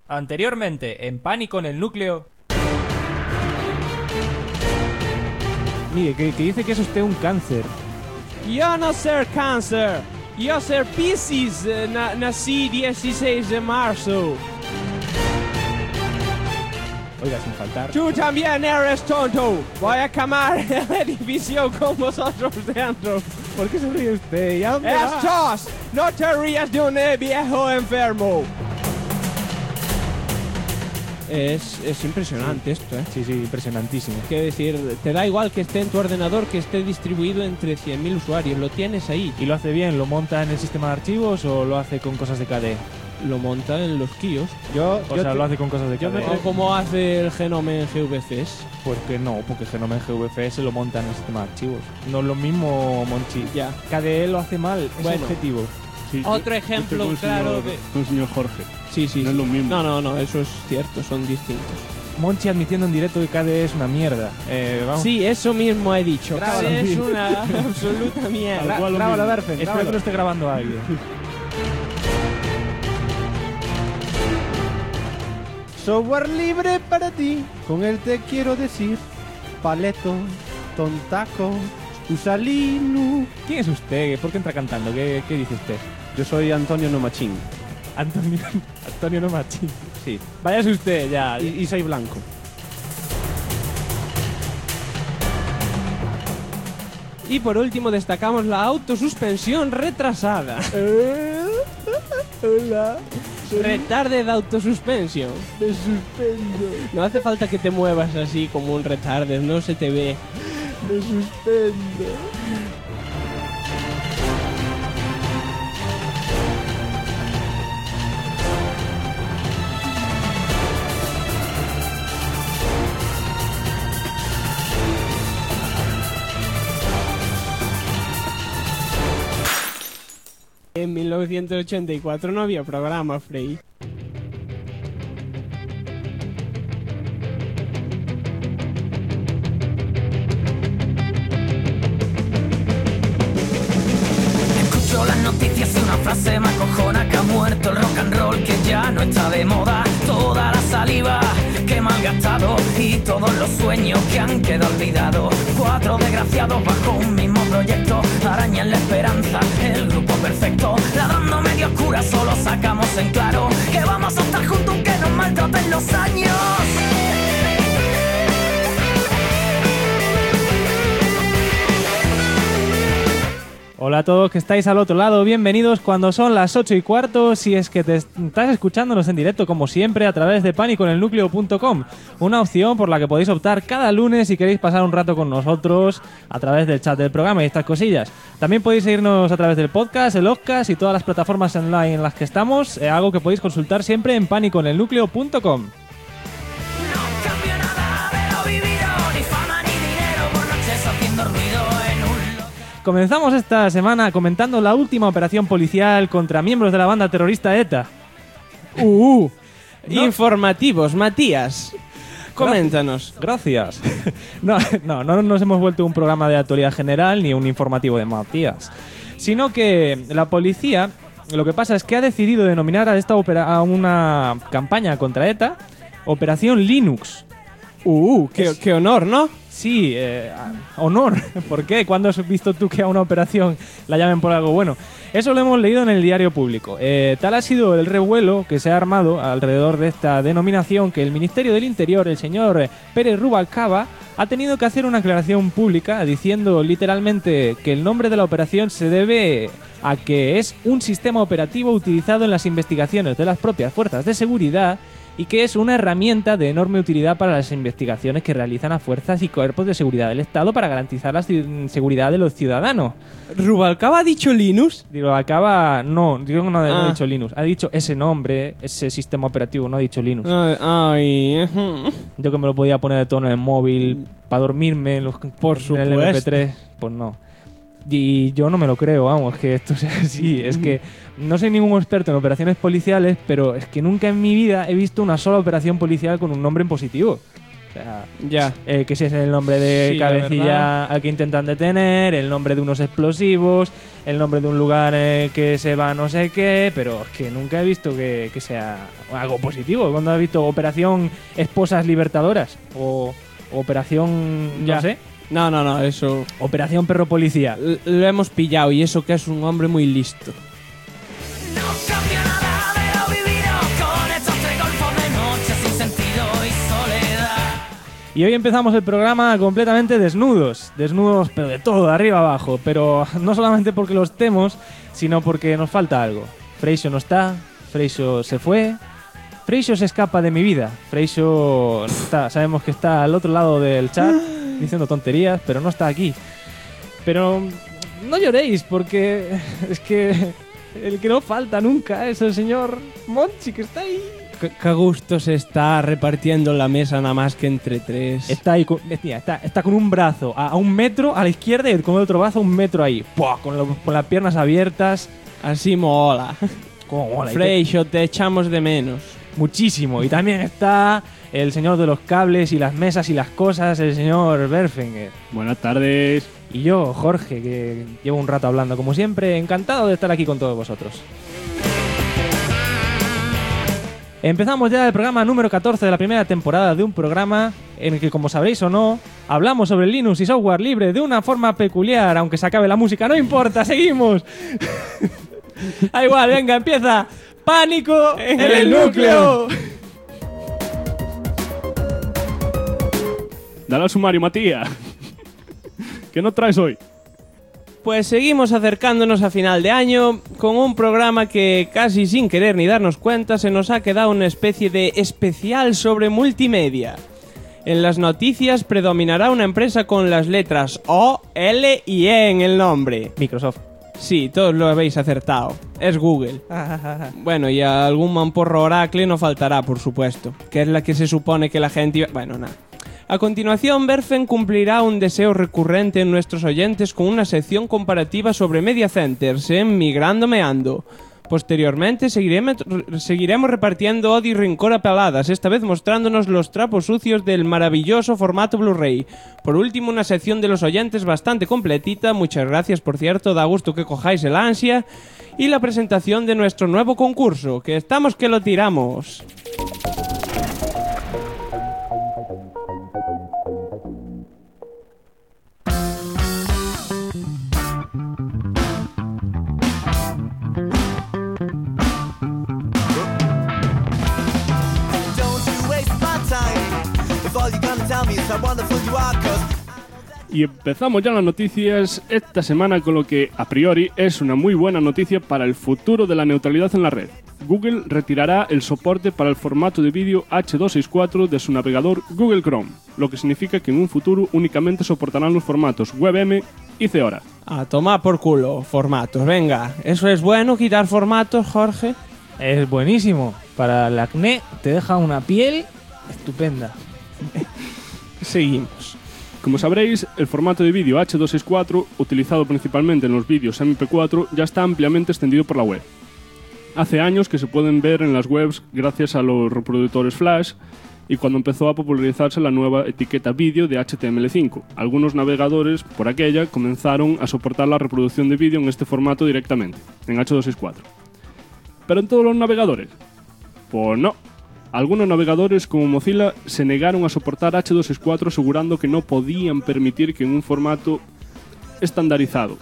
Anteriormente, en Pánico en el Núcleo. Mire, que dice que es usted un cáncer. Yo no ser cáncer. Yo ser Piscis. Nací 16 de marzo. Oiga, sin faltar. Tú también eres tonto. Voy a quemar el edificio con vosotros dentro. ¿Por qué se ríe usted? ¿Ya dónde va? ¡Estos! No te rías de un viejo enfermo. Es impresionante esto, ¿eh? Sí, impresionantísimo. Quiero decir, te da igual que esté en tu ordenador, que esté distribuido entre 100.000 usuarios. Lo tienes ahí. ¿Y lo hace bien? ¿Lo monta en el sistema de archivos o lo hace con cosas de KDE? Lo monta en los kiosks. Lo hace con cosas de KDE. O como hace el Genome en GVCs. Pues que no, porque Genome en GVFS lo monta en el sistema de archivos. No es lo mismo, Monchi. Ya. KDE lo hace mal, es Bueno. objetivo. Sí, Otro ejemplo claro de... Con el señor Jorge. Sí. No es lo mismo. No, eso es cierto, son distintos. Monchi admitiendo en directo que KDE es una mierda. Vamos. Sí, eso mismo he dicho. Grábalo. KDE es una absoluta mierda. Tal cual lo Grábalo, mismo. Darfen. Espero que lo esté grabando a alguien. Software libre para ti, con él te quiero decir, Paleto, Tontaco, usa Linux. ¿Quién es usted? ¿Por qué entra cantando? ¿Qué dice usted? Yo soy Antonio Nomachín, Antonio no machín. sí, Váyase usted ya. y soy blanco. Y por último destacamos la autosuspensión retrasada. Hola, Retarde de autosuspensión. me suspendo, No hace falta que te muevas así como un retarde, no se te ve. me suspendo. En 1984 no había programa, Frey. Escucho las noticias y una frase me acojona: que ha muerto el rock and roll, que ya no está de moda. Toda la saliva que he malgastado y todos los sueños que han quedado olvidados. 4 desgraciados bajo un mismo proyecto arañan la esperanza, el grupo perfecto. Ladrando medio oscura solo sacamos en claro que vamos a estar juntos aunque nos maltraten los años. Hola a todos que estáis al otro lado, bienvenidos cuando son las 8:15, si es que te estás escuchándonos en directo como siempre a través de paniconelnucleo.com, una opción por la que podéis optar cada lunes si queréis pasar un rato con nosotros a través del chat del programa y estas cosillas. También podéis seguirnos a través del podcast, el Ozzcast y todas las plataformas online en las que estamos, algo que podéis consultar siempre en paniconelnucleo.com. No cambio nada de lo vivido, ni fama ni dinero por noches haciendo ruido en un... Comenzamos esta semana comentando la última operación policial contra miembros de la banda terrorista ETA. No. Informativos, Matías. Coméntanos. Gracias. No nos hemos vuelto un programa de actualidad general ni un informativo de Matías, sino que la policía, lo que pasa es que ha decidido denominar a esta a una campaña contra ETA Operación Linux. Qué honor, ¿no? Sí, honor. ¿Por qué? ¿Cuándo has visto tú que a una operación la llamen por algo bueno? Eso lo hemos leído en el diario público. Tal ha sido el revuelo que se ha armado alrededor de esta denominación que el Ministerio del Interior, el señor Pérez Rubalcaba, ha tenido que hacer una aclaración pública diciendo literalmente que el nombre de la operación se debe a que es un sistema operativo utilizado en las investigaciones de las propias fuerzas de seguridad y que es una herramienta de enorme utilidad para las investigaciones que realizan las fuerzas y cuerpos de seguridad del Estado para garantizar la seguridad de los ciudadanos. ¿Rubalcaba ha dicho Linux? Rubalcaba no ha dicho Linux, ha dicho ese nombre, ese sistema operativo, no ha dicho Linux. Yo que me lo podía poner de tono en el móvil para dormirme Por en el supuesto. MP3, pues no. Y yo no me lo creo, vamos, que esto sea así. Es que no soy ningún experto en operaciones policiales, pero es que nunca en mi vida he visto una sola operación policial con un nombre en positivo. O sea, Ya. que si es el nombre de Sí, la cabecilla verdad. al que intentan detener, el nombre de unos explosivos, el nombre de un lugar que se va no sé qué, pero es que nunca he visto que sea algo positivo. ¿Cuándo has visto Operación Esposas Libertadoras? O Operación, Ya. no sé, No, eso... Operación Perro Policía. Lo hemos pillado y eso que es un hombre muy listo. No cambia nada de lo vivido con estos 3 golfos de noche sin sentido y soledad. Y hoy empezamos el programa completamente desnudos, pero de todo, de arriba abajo, pero no solamente porque lo estemos, sino porque nos falta algo. Freixo no está, Freixo se fue, Freixo se escapa de mi vida, Freixo está, sabemos que está al otro lado del chat diciendo tonterías, pero no está aquí. Pero no lloréis porque es que el que no falta nunca es el señor Monchi, que está ahí. Qué gusto se está repartiendo la mesa nada más que entre 3. Está ahí, está con un brazo a 1 metro a la izquierda y con el otro brazo a 1 metro ahí. ¡Puah! Con las piernas abiertas. Así mola. Como mola. Freixo, te echamos de menos. Muchísimo. Y también está el señor de los cables y las mesas y las cosas, el señor Berfinger. Buenas tardes. Y yo, Jorge, que llevo un rato hablando como siempre. Encantado de estar aquí con todos vosotros. Empezamos ya el programa número 14 de la primera temporada de un programa en el que, como sabréis o no, hablamos sobre Linux y software libre de una forma peculiar, aunque se acabe la música, no importa, seguimos. Da igual, venga, empieza. ¡Pánico en el núcleo! Dale al sumario, Matías. ¿Qué nos traes hoy? Pues seguimos acercándonos a final de año con un programa que casi sin querer ni darnos cuenta se nos ha quedado una especie de especial sobre multimedia. En las noticias predominará una empresa con las letras O, L y E en el nombre. Microsoft. Sí, todos lo habéis acertado. Es Google. Bueno, y algún mamporro Oracle no faltará, por supuesto, que es la que se supone que la gente iba... Bueno, nada. A continuación, Berfen cumplirá un deseo recurrente en nuestros oyentes con una sección comparativa sobre media centers en Migrando Meando. Posteriormente, seguiremos repartiendo odio y rencor a paladas, esta vez mostrándonos los trapos sucios del maravilloso formato Blu-ray. Por último, una sección de los oyentes bastante completita, muchas gracias por cierto, da gusto que cojáis el ansia, y la presentación de nuestro nuevo concurso, que estamos que lo tiramos. Y empezamos ya las noticias esta semana con lo que, a priori, es una muy buena noticia para el futuro de la neutralidad en la red. Google retirará el soporte para el formato de vídeo H264 de su navegador Google Chrome, lo que significa que en un futuro únicamente soportarán los formatos WebM y Feora. A tomar por culo, formatos, venga. ¿Eso es bueno, quitar formatos, Jorge? Es buenísimo. Para el acné te deja una piel estupenda. Seguimos. Como sabréis, el formato de vídeo H264, utilizado principalmente en los vídeos MP4, ya está ampliamente extendido por la web. Hace años que se pueden ver en las webs gracias a los reproductores Flash y cuando empezó a popularizarse la nueva etiqueta vídeo de HTML5. Algunos navegadores, por aquella, comenzaron a soportar la reproducción de vídeo en este formato directamente, en H264. ¿Pero en todos los navegadores? Pues no. Algunos navegadores como Mozilla se negaron a soportar H264 asegurando que no podían permitir que en un formato estandarizado,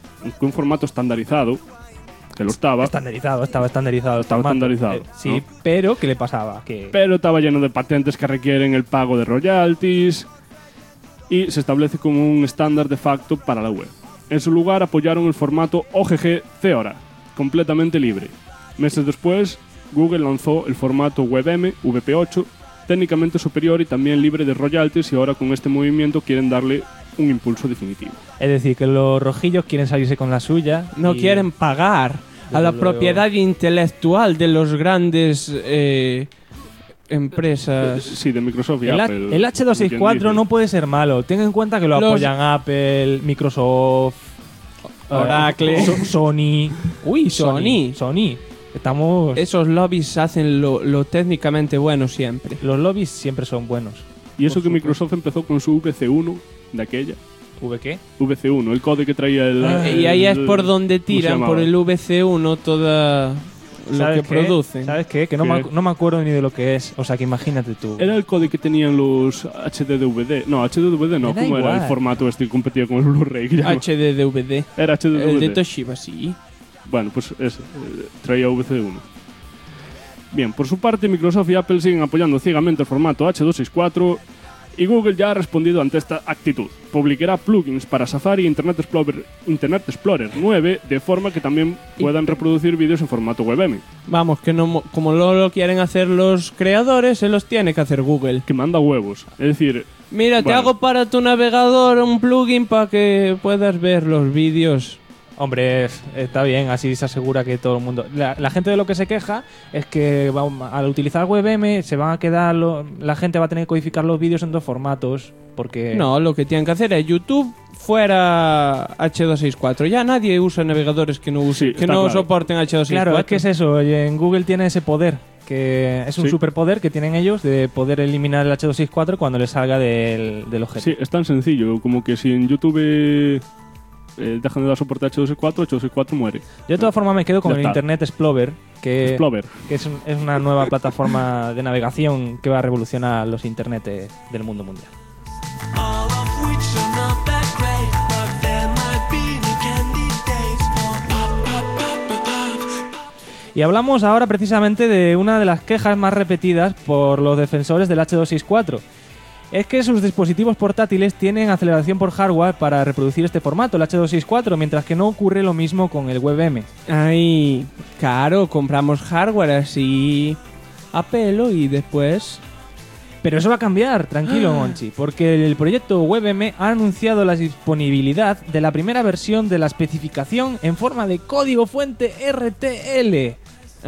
que lo estaba, Estaba estandarizado. Estaba estandarizado, Sí, ¿no? pero ¿qué le pasaba? Que pero estaba lleno de patentes que requieren el pago de royalties y se establece como un estándar de facto para la web. En su lugar apoyaron el formato OGG Feora, completamente libre. Meses después, Google lanzó el formato WebM VP8, técnicamente superior y también libre de royalties, y ahora con este movimiento quieren darle un impulso definitivo. Es decir, que los rojillos quieren salirse con la suya. No y quieren pagar a la Desde luego. propiedad intelectual de los grandes empresas. Sí, de Microsoft y El, Apple. el H264 no puede ser malo. Ten en cuenta que lo Los- apoyan Apple, Microsoft, Oracle. Sony. Uy, Sony. Sony. Estamos. Esos lobbies hacen lo técnicamente bueno siempre. Los lobbies siempre son buenos. Y eso que Microsoft empezó con su VC1 de aquella. ¿V qué? VC1, el código que traía el... Y ahí es por donde ¿cómo se tiran, llamaba? por el VC1, toda lo que producen. ¿Sabes qué? Que no me acuerdo ni de lo que es. O sea, que imagínate tú. Era el código que tenían los HDDVD. No, HDDVD no. Me da ¿Cómo era igual. el formato este que competía con el Blu-ray? que llama? HDDVD. Era HDDVD. El de Toshiba, sí. Bueno, pues ese, traía VC1. Bien, por su parte, Microsoft y Apple siguen apoyando ciegamente el formato H264 y Google ya ha respondido ante esta actitud. Publicará plugins para Safari e Internet Explorer 9 de forma que también puedan reproducir vídeos en formato WebM. Vamos, que no, como no lo quieren hacer los creadores, se los tiene que hacer Google. Que manda huevos. Es decir, Mira, te bueno, hago para tu navegador un plugin para que puedas ver los vídeos. Hombre, está bien, así se asegura que todo el mundo... La gente de lo que se queja es que al utilizar WebM se van a quedar... la gente va a tener que codificar los vídeos en dos formatos, porque... No, lo que tienen que hacer es YouTube fuera H264. Ya nadie usa navegadores que no usen, Sí, que está no claro. soporten H264. Claro, es que es eso. Oye, en Google tiene ese poder, que es un Sí. superpoder que tienen ellos de poder eliminar el H264 cuando les salga del objeto. sí, es tan sencillo como que si en YouTube dejan de dar soporte a H264 muere. Yo de todas formas me quedo con Ya el está. Internet Explorer, que Explorer. es una nueva plataforma de navegación que va a revolucionar los internetes del mundo mundial. All of which are not that great, but there might be new candidates for pop, pop, pop, pop, pop. Y hablamos ahora precisamente de una de las quejas más repetidas por los defensores del H264. Es que sus dispositivos portátiles tienen aceleración por hardware para reproducir este formato, el H264, mientras que no ocurre lo mismo con el WebM. Ay, claro, compramos hardware así a pelo y después... Pero eso va a cambiar, tranquilo, Monchi, porque el proyecto WebM ha anunciado la disponibilidad de la primera versión de la especificación en forma de código fuente RTL.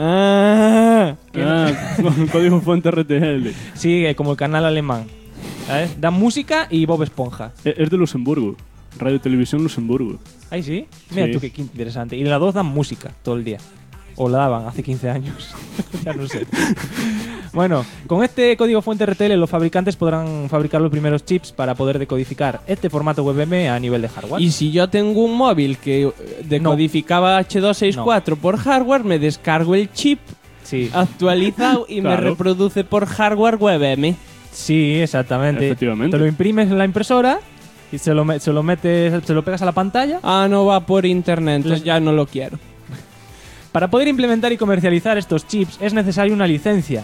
Ah, Con código fuente RTL. Sí, como el canal alemán. ¿Sabes? Dan música y Bob Esponja. Es de Luxemburgo. Radio Televisión Luxemburgo. Ahí sí. Mira Sí. tú qué interesante. Y las dos dan música todo el día. O la daban hace 15 años. Ya no sé. Bueno, con este código fuente RTL los fabricantes podrán fabricar los primeros chips para poder decodificar este formato WebM a nivel de hardware. y si yo tengo un móvil que decodificaba H264 por hardware, me descargo el chip Sí, actualizado y me Claro. reproduce por hardware WebM. sí, exactamente. Efectivamente. Te lo imprimes en la impresora y se lo pegas a la pantalla. Ah, no va por internet, entonces ya no lo quiero. Para poder implementar y comercializar estos chips es necesaria una licencia.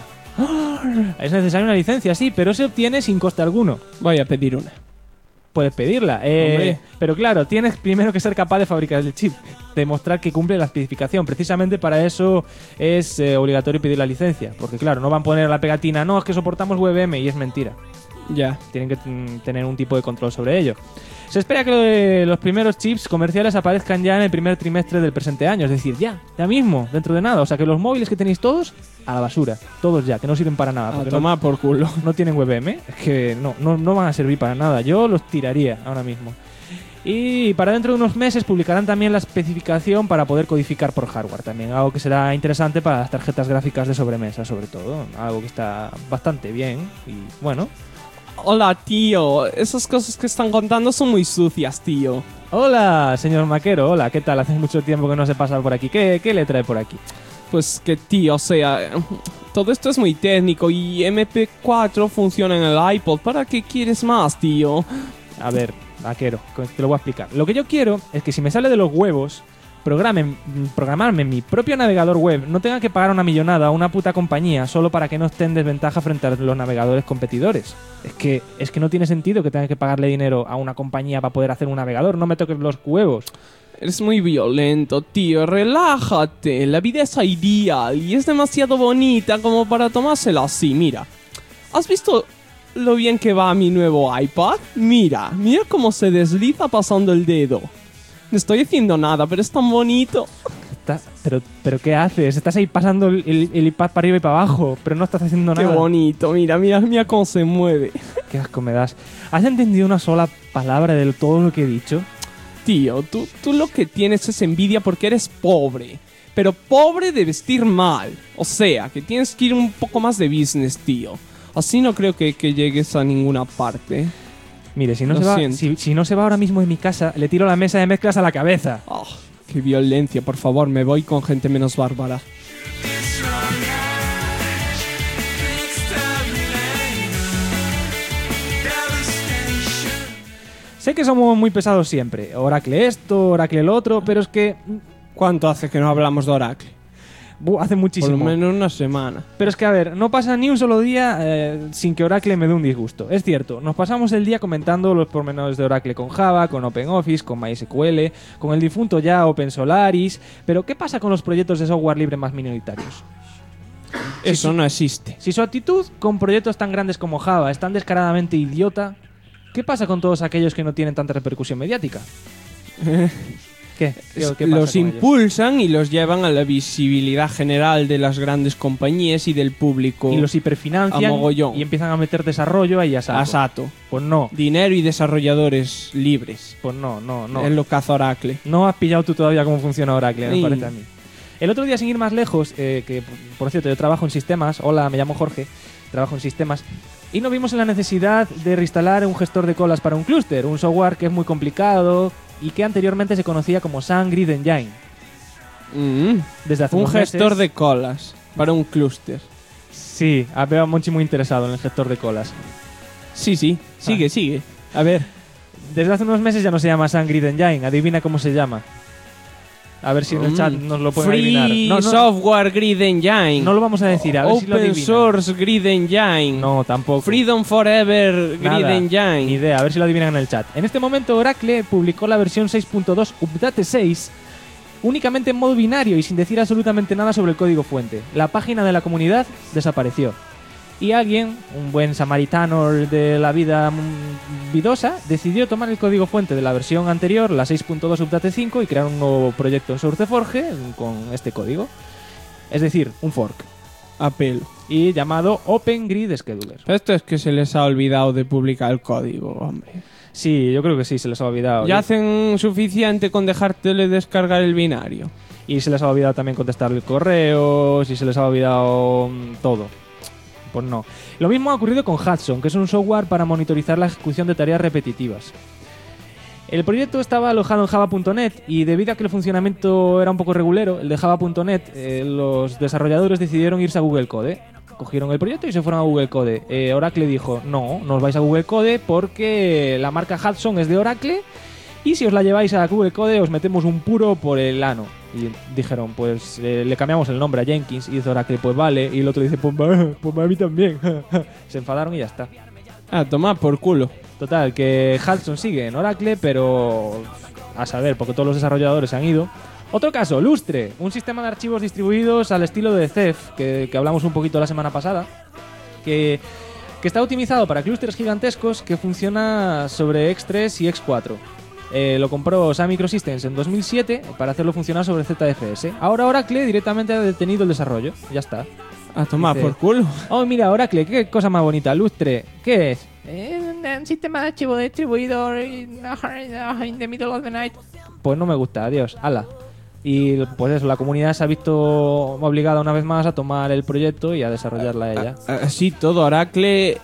Es necesaria una licencia, sí, pero se obtiene sin coste alguno. Voy a pedir una. Puedes pedirla, Hombre. pero claro, tienes primero que ser capaz de fabricar el chip, demostrar que cumple la especificación. Precisamente para eso es obligatorio pedir la licencia, porque claro, no van a poner la pegatina, no, es que soportamos WebM y es mentira. Ya. Tienen que tener un tipo de control sobre ello. Se espera que los primeros chips comerciales aparezcan ya en el primer trimestre del presente año, es decir, ya mismo, dentro de nada. O sea que los móviles que tenéis todos, a la basura, todos ya, que no sirven para nada. A porque tomar por culo. no tienen WebM, es que no van a servir para nada. Yo los tiraría ahora mismo. Y para dentro de unos meses publicarán también la especificación para poder codificar por hardware también, algo que será interesante para las tarjetas gráficas de sobremesa sobre todo, algo que está bastante bien y bueno. Hola, tío. Esas cosas que están contando son muy sucias, tío. Hola, señor Maquero, hola, ¿qué tal? Hace mucho tiempo que no se pasa por aquí. ¿Qué le trae por aquí? Pues que, tío, o sea, todo esto es muy técnico y MP4 funciona en el iPod. ¿Para qué quieres más, tío? A ver, Maquero, te lo voy a explicar. Lo que yo quiero es que si me sale de los huevos, programarme mi propio navegador web, no tenga que pagar una millonada a una puta compañía solo para que no esté en desventaja frente a los navegadores competidores. Es que no tiene sentido que tenga que pagarle dinero a una compañía para poder hacer un navegador, no me toques los huevos. Eres muy violento, tío. Relájate. La vida es ideal y es demasiado bonita como para tomársela así. Mira, ¿has visto lo bien que va mi nuevo iPad? Mira cómo se desliza pasando el dedo. No estoy haciendo nada, pero es tan bonito. Pero ¿qué haces? Estás ahí pasando el iPad para arriba y para abajo, pero no estás haciendo Qué nada. bonito. Mira cómo se mueve. Qué asco me das. ¿Has entendido una sola palabra de todo lo que he dicho? Tío, tú lo que tienes es envidia porque eres pobre. Pero pobre de vestir mal. O sea, que tienes que ir un poco más de business, tío. Así no creo que llegues a ninguna parte. Mire, si no, Lo se va, siento. si no se va ahora mismo de mi casa, le tiro la mesa de mezclas a la cabeza. Oh, qué violencia, por favor, me voy con gente menos bárbara. Sé que somos muy pesados siempre. Oracle esto, Oracle el otro, pero es que ¿Cuánto hace que no hablamos de Oracle? hace Por muchísimo. lo menos una semana. Pero es que, a ver, no pasa ni un solo día sin que Oracle me dé un disgusto. Es cierto, nos pasamos el día comentando los pormenores de Oracle con Java, con OpenOffice, con MySQL, con el difunto ya OpenSolaris. Pero, ¿qué pasa con los proyectos de software libre más minoritarios? Eso no existe. Si su actitud con proyectos tan grandes como Java es tan descaradamente idiota, ¿qué pasa con todos aquellos que no tienen tanta repercusión mediática? ¿Qué? ¿Qué pasa Los con ellos? impulsan y los llevan a la visibilidad general de las grandes compañías y del público. Y los hiperfinancian a mogollón. y empiezan a meter desarrollo ahí a saco. a sato. Pues no, Dinero y desarrolladores libres. pues no. Es lo que hace Oracle. No has pillado tú todavía cómo funciona Oracle, me Sí. parece a mí. El otro día, sin ir más lejos, que por cierto, yo trabajo en sistemas. Hola, me llamo Jorge, trabajo en sistemas. Y nos vimos en la necesidad de reinstalar un gestor de colas para un clúster, un software que es muy complicado y que anteriormente se conocía como Sun Grid Engine. Desde hace Un unos gestor meses- de colas para un clúster. Sí, veo a Monchi muy interesado en el gestor de colas. Sí, sigue. A ver, Desde hace unos meses ya no se llama Sun Grid Engine, adivina cómo se llama. A ver si en el chat nos lo pueden Free adivinar. Software Grid Engine. No lo vamos a decir, a ver si lo Open adivinan. Source Grid Engine. No, tampoco. Freedom Forever Grid Nada, Engine. Ni idea, a ver si lo adivinan en el chat. En este momento Oracle publicó la versión 6.2 Update 6 únicamente en modo binario y sin decir absolutamente nada sobre el código fuente. La página de la comunidad desapareció. Y alguien, un buen samaritano de la vida vidosa, decidió tomar el código fuente de la versión anterior, la 6.2 Update 5, y crear un nuevo proyecto en SourceForge con este código. Es decir, un fork. A pelo. Y llamado Open Grid Scheduler. Esto es que se les ha olvidado de publicar el código, hombre. Sí, yo creo que sí, se les ha olvidado. Ya hacen suficiente con dejártele descargar el binario. Y se les ha olvidado también contestar el correo, y se les ha olvidado todo. Pues no. Lo mismo ha ocurrido con Hudson, que es un software para monitorizar la ejecución de tareas repetitivas. El proyecto estaba alojado en java.net y debido a que el funcionamiento era un poco regulero, el de java.net, los desarrolladores decidieron irse a Google Code. Cogieron el proyecto y se fueron a Google Code. Oracle dijo, no os vais a Google Code porque la marca Hudson es de Oracle y si os la lleváis a Google Code os metemos un puro por el ano. Y dijeron, pues le cambiamos el nombre a Jenkins. Y dice Oracle, pues vale. Y el otro dice, pues a mí también. Se enfadaron y ya está. Ah, toma por culo. Total, que Hudson sigue en Oracle, pero a saber, porque todos los desarrolladores se han ido. Otro caso, Lustre, un sistema de archivos distribuidos al estilo de Ceph, que hablamos un poquito la semana pasada, que está optimizado para clústeres gigantescos, que funciona sobre X3 y X4. Lo compró Sun Microsystems en 2007 para hacerlo funcionar sobre ZFS. Ahora Oracle directamente ha detenido el desarrollo. Ya está. A tomar Dice, por culo. Oh, mira, Oracle, qué cosa más bonita. Lustre, ¿qué es? Un sistema de archivo distribuido in the middle of the night. Pues no me gusta, adiós, ala. Y pues eso, la comunidad se ha visto obligada una vez más a tomar el proyecto y a desarrollarla ella. Así todo, Oracle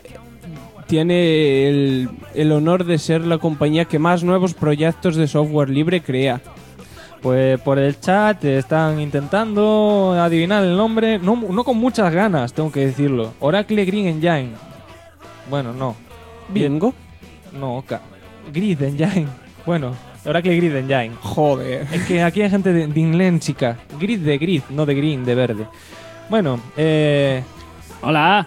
tiene el honor de ser la compañía que más nuevos proyectos de software libre crea. Pues por el chat están intentando adivinar el nombre, no con muchas ganas, tengo que decirlo. Oracle Grid Engine. Bueno, no. ¿Bingo? No, Grid Engine. Bueno, Oracle Grid Engine. Joder. Es que aquí hay gente de inglés, chica. Grid de grid, no de green, de verde. Bueno, Hola.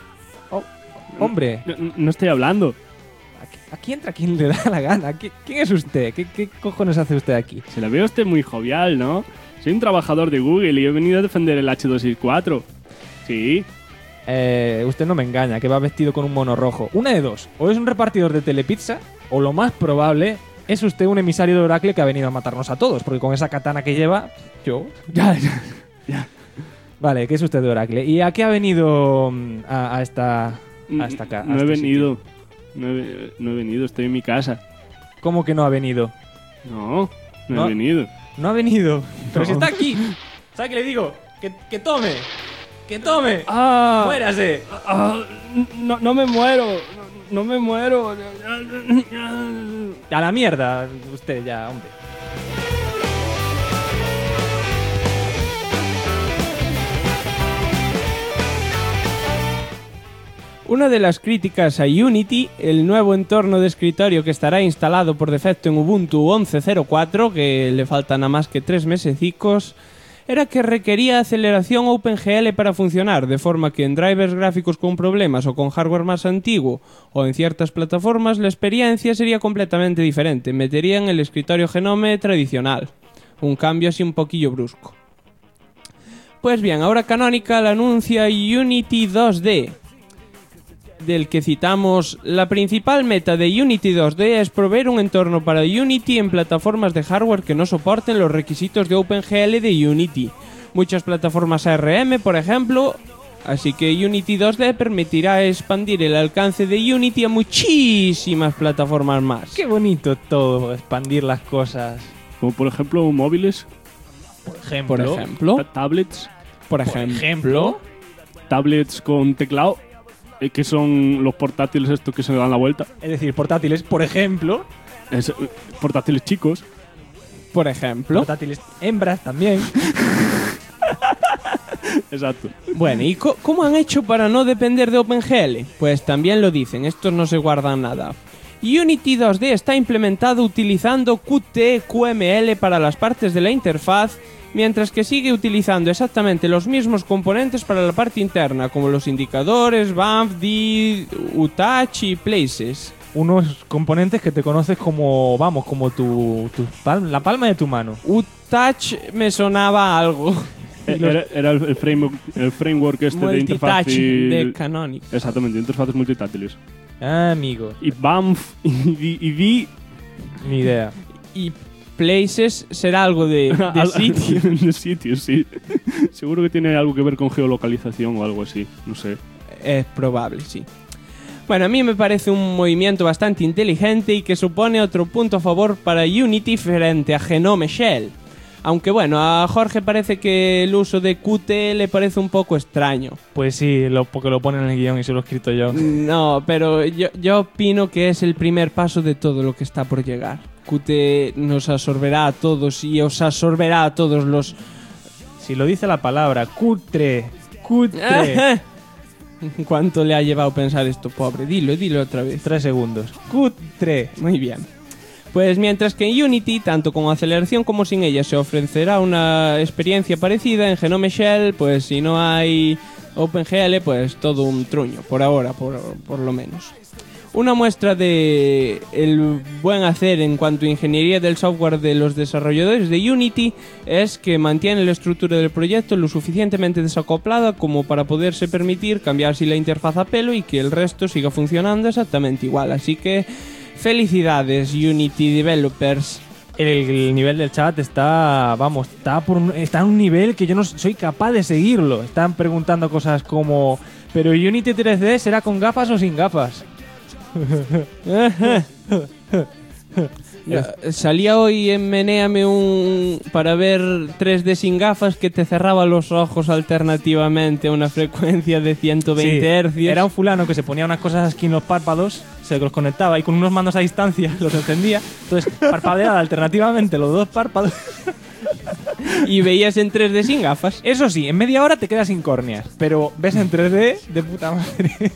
hombre, No estoy hablando. aquí entra quien le da la gana. ¿Quién es usted? ¿Qué cojones hace usted aquí? Se la ve a usted muy jovial, ¿no? Soy un trabajador de Google y he venido a defender el H264. Sí. Usted no me engaña, que va vestido con un mono rojo. Una de dos, o es un repartidor de telepizza, o lo más probable es usted un emisario de Oracle que ha venido a matarnos a todos, porque con esa katana que lleva, yo... Ya. Vale, ¿qué es usted de Oracle? ¿Y a qué ha venido a esta casa? No he venido. No he venido, estoy en mi casa. ¿Cómo que no ha venido? No No. he venido. No ha venido. Pero si No. está aquí. ¿Sabe qué le digo? Que tome. ¡Que tome! ¡Ah! ¡Muérase! Ah, no me muero. No me muero. A la mierda, usted ya, hombre. Una de las críticas a Unity, el nuevo entorno de escritorio que estará instalado por defecto en Ubuntu 11.04, que le faltan a más que 3 mesecicos, era que requería aceleración OpenGL para funcionar, de forma que en drivers gráficos con problemas o con hardware más antiguo, o en ciertas plataformas, la experiencia sería completamente diferente, meterían el escritorio Genome tradicional. Un cambio así un poquillo brusco. Pues bien, ahora Canonical anuncia Unity 2D, del que citamos: la principal meta de Unity 2D es proveer un entorno para Unity en plataformas de hardware que no soporten los requisitos de OpenGL de Unity. Muchas plataformas ARM, por ejemplo, así que Unity 2D permitirá expandir el alcance de Unity a muchísimas plataformas más. Qué bonito todo, expandir las cosas. Como por ejemplo móviles, Por ejemplo, tablets, tablets con teclado, que son los portátiles estos que se dan la vuelta. Es decir, portátiles, por ejemplo. Portátiles chicos. por ejemplo. Portátiles hembras también. Exacto. Bueno, ¿y cómo han hecho para no depender de OpenGL? Pues también lo dicen, estos no se guardan nada. Unity 2D está implementado utilizando Qt-QML para las partes de la interfaz, mientras que sigue utilizando exactamente los mismos componentes para la parte interna, como los indicadores, BAMF, D, UTouch y Places. Unos componentes que te conoces como, vamos, como la palma de tu mano. UTouch me sonaba algo. Era el framework este de interfaz de Canonical. Exactamente, interfaces multitáctiles. Ah, amigo. Y BAMF y D. Ni idea. Y Places será algo de sitio. De sitio, sí. Seguro que tiene algo que ver con geolocalización o algo así, no sé. Es probable, sí. Bueno, a mí me parece un movimiento bastante inteligente y que supone otro punto a favor para Unity frente a Genome Shell. Aunque bueno, a Jorge parece que el uso de Qt le parece un poco extraño. Pues sí, porque lo pone en el guión y se lo he escrito yo. No, pero yo opino que es el primer paso de todo lo que está por llegar. Qt nos absorberá a todos y os absorberá a todos los... Si lo dice la palabra, cutre. ¿Cuánto le ha llevado pensar esto, pobre? Dilo otra vez. 3 segundos. Cutre. Muy bien. Pues mientras que en Unity, tanto con aceleración como sin ella, se ofrecerá una experiencia parecida, en Genome Shell, pues si no hay OpenGL, pues todo un truño, por ahora, por lo menos. Una muestra de el buen hacer en cuanto a ingeniería del software de los desarrolladores de Unity es que mantiene la estructura del proyecto lo suficientemente desacoplada como para poderse permitir cambiar así la interfaz a pelo y que el resto siga funcionando exactamente igual. Así que felicidades, Unity Developers. El nivel del chat está en un nivel que yo no soy capaz de seguirlo. Están preguntando cosas como: ¿pero Unity 3D será con gafas o sin gafas? Salía hoy en Menéame para ver 3D sin gafas que te cerraba los ojos alternativamente a una frecuencia de 120 Hz. Era un fulano que se ponía unas cosas aquí en los párpados, se los conectaba y con unos mandos a distancia los encendía. Entonces parpadeaba alternativamente los dos párpados. Y veías en 3D sin gafas. Eso sí, en media hora te quedas sin córneas, pero ves en 3D de puta madre.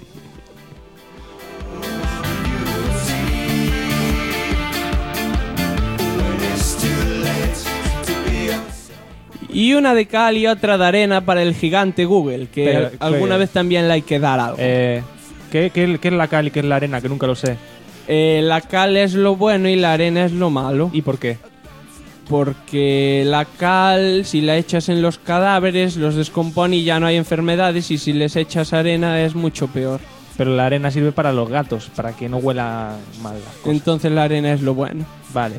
Y una de cal y otra de arena para el gigante Google, que alguna vez también le hay que dar algo. ¿Qué es la cal y qué es la arena? Que nunca lo sé. La cal es lo bueno y la arena es lo malo. ¿Y por qué? Porque la cal, si la echas en los cadáveres, los descompone y ya no hay enfermedades, y si les echas arena es mucho peor. Pero la arena sirve para los gatos, para que no huela mal las cosas. Entonces la arena es lo bueno. Vale.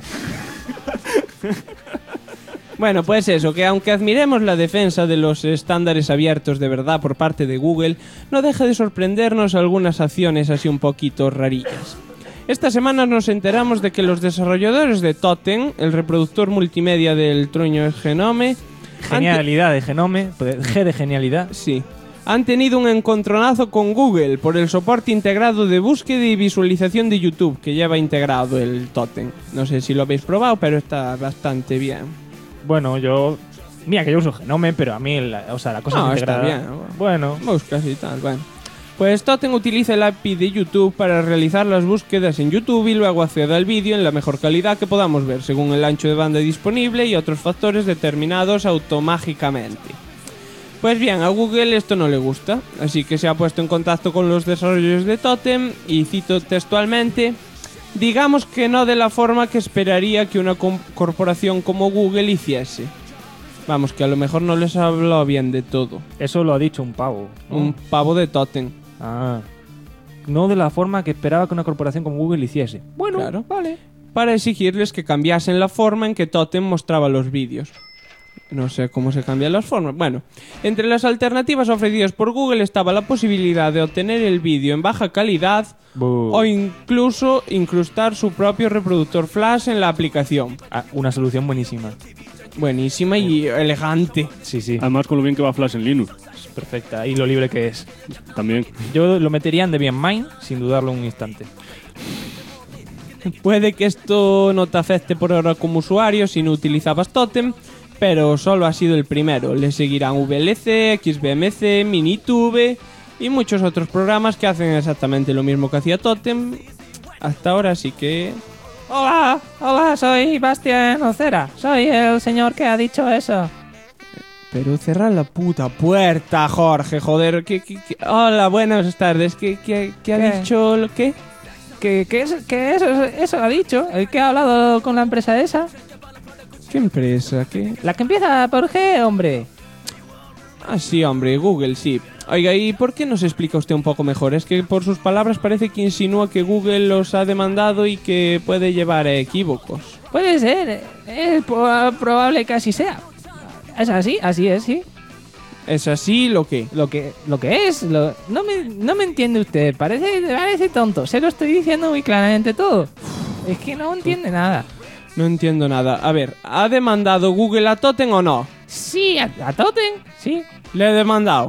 Bueno, pues eso, que aunque admiremos la defensa de los estándares abiertos de verdad por parte de Google, no deja de sorprendernos algunas acciones así un poquito rarillas. Esta semana nos enteramos de que los desarrolladores de Totem, el reproductor multimedia del truño Genome... Genialidad de Genome, G de genialidad. Sí. han tenido un encontronazo con Google por el soporte integrado de búsqueda y visualización de YouTube que lleva integrado el Totem. No sé si lo habéis probado, pero está bastante bien. Bueno, yo... Mira, que yo uso Genome, pero a mí la cosa No, integrada... está bien. Bueno, Buscas y tal, bueno. Pues Totem utiliza el API de YouTube para realizar las búsquedas en YouTube y luego accede al vídeo en la mejor calidad que podamos ver, según el ancho de banda disponible y otros factores determinados automágicamente. Pues bien, a Google esto no le gusta, así que se ha puesto en contacto con los desarrolladores de Totem y cito textualmente: digamos que no de la forma que esperaría que una corporación como Google hiciese. Vamos, que a lo mejor no les habló bien de todo. eso lo ha dicho un pavo, ¿no? Un pavo de Totem. Ah. No de la forma que esperaba que una corporación como Google hiciese. Bueno, Claro. vale. Para exigirles que cambiasen la forma en que Totem mostraba los vídeos. No sé cómo se cambian las formas. Bueno, entre las alternativas ofrecidas por Google estaba la posibilidad de obtener el vídeo en baja calidad o incluso incrustar su propio reproductor flash en la aplicación. Ah, una solución buenísima. Buenísima y elegante. Sí, sí. Además, con lo bien que va Flash en Linux. Es perfecta. Y lo libre que es. También. Yo lo metería en Debian Mind sin dudarlo un instante. Puede que esto no te afecte por ahora como usuario si no utilizabas Totem, pero solo ha sido el primero. Le seguirán VLC, XBMC, Minitube y muchos otros programas que hacen exactamente lo mismo que hacía Totem hasta ahora, así que... Hola, soy Bastián Ocera. Soy el señor que ha dicho eso. Pero cerrar la puta puerta, Jorge, joder. Hola, buenas tardes. ¿Qué ha ¿Qué? dicho? ¿Qué? Que eso ha dicho. El que ha hablado con la empresa esa. ¿Qué empresa? ¿Qué? La que empieza por G, hombre. Ah, sí, hombre, Google, sí. Oiga, ¿y por qué no se explica usted un poco mejor? Es que por sus palabras parece que insinúa que Google los ha demandado y que puede llevar a equívocos. Puede ser. Es probable que así sea. Es así es, sí. ¿Es así lo que? Lo que es. No me entiende usted. Parece tonto. Se lo estoy diciendo muy claramente todo. Es que no entiende nada. No entiendo nada. A ver, ¿ha demandado Google a Totem o no? Sí, a Totem. Sí. Le he demandado.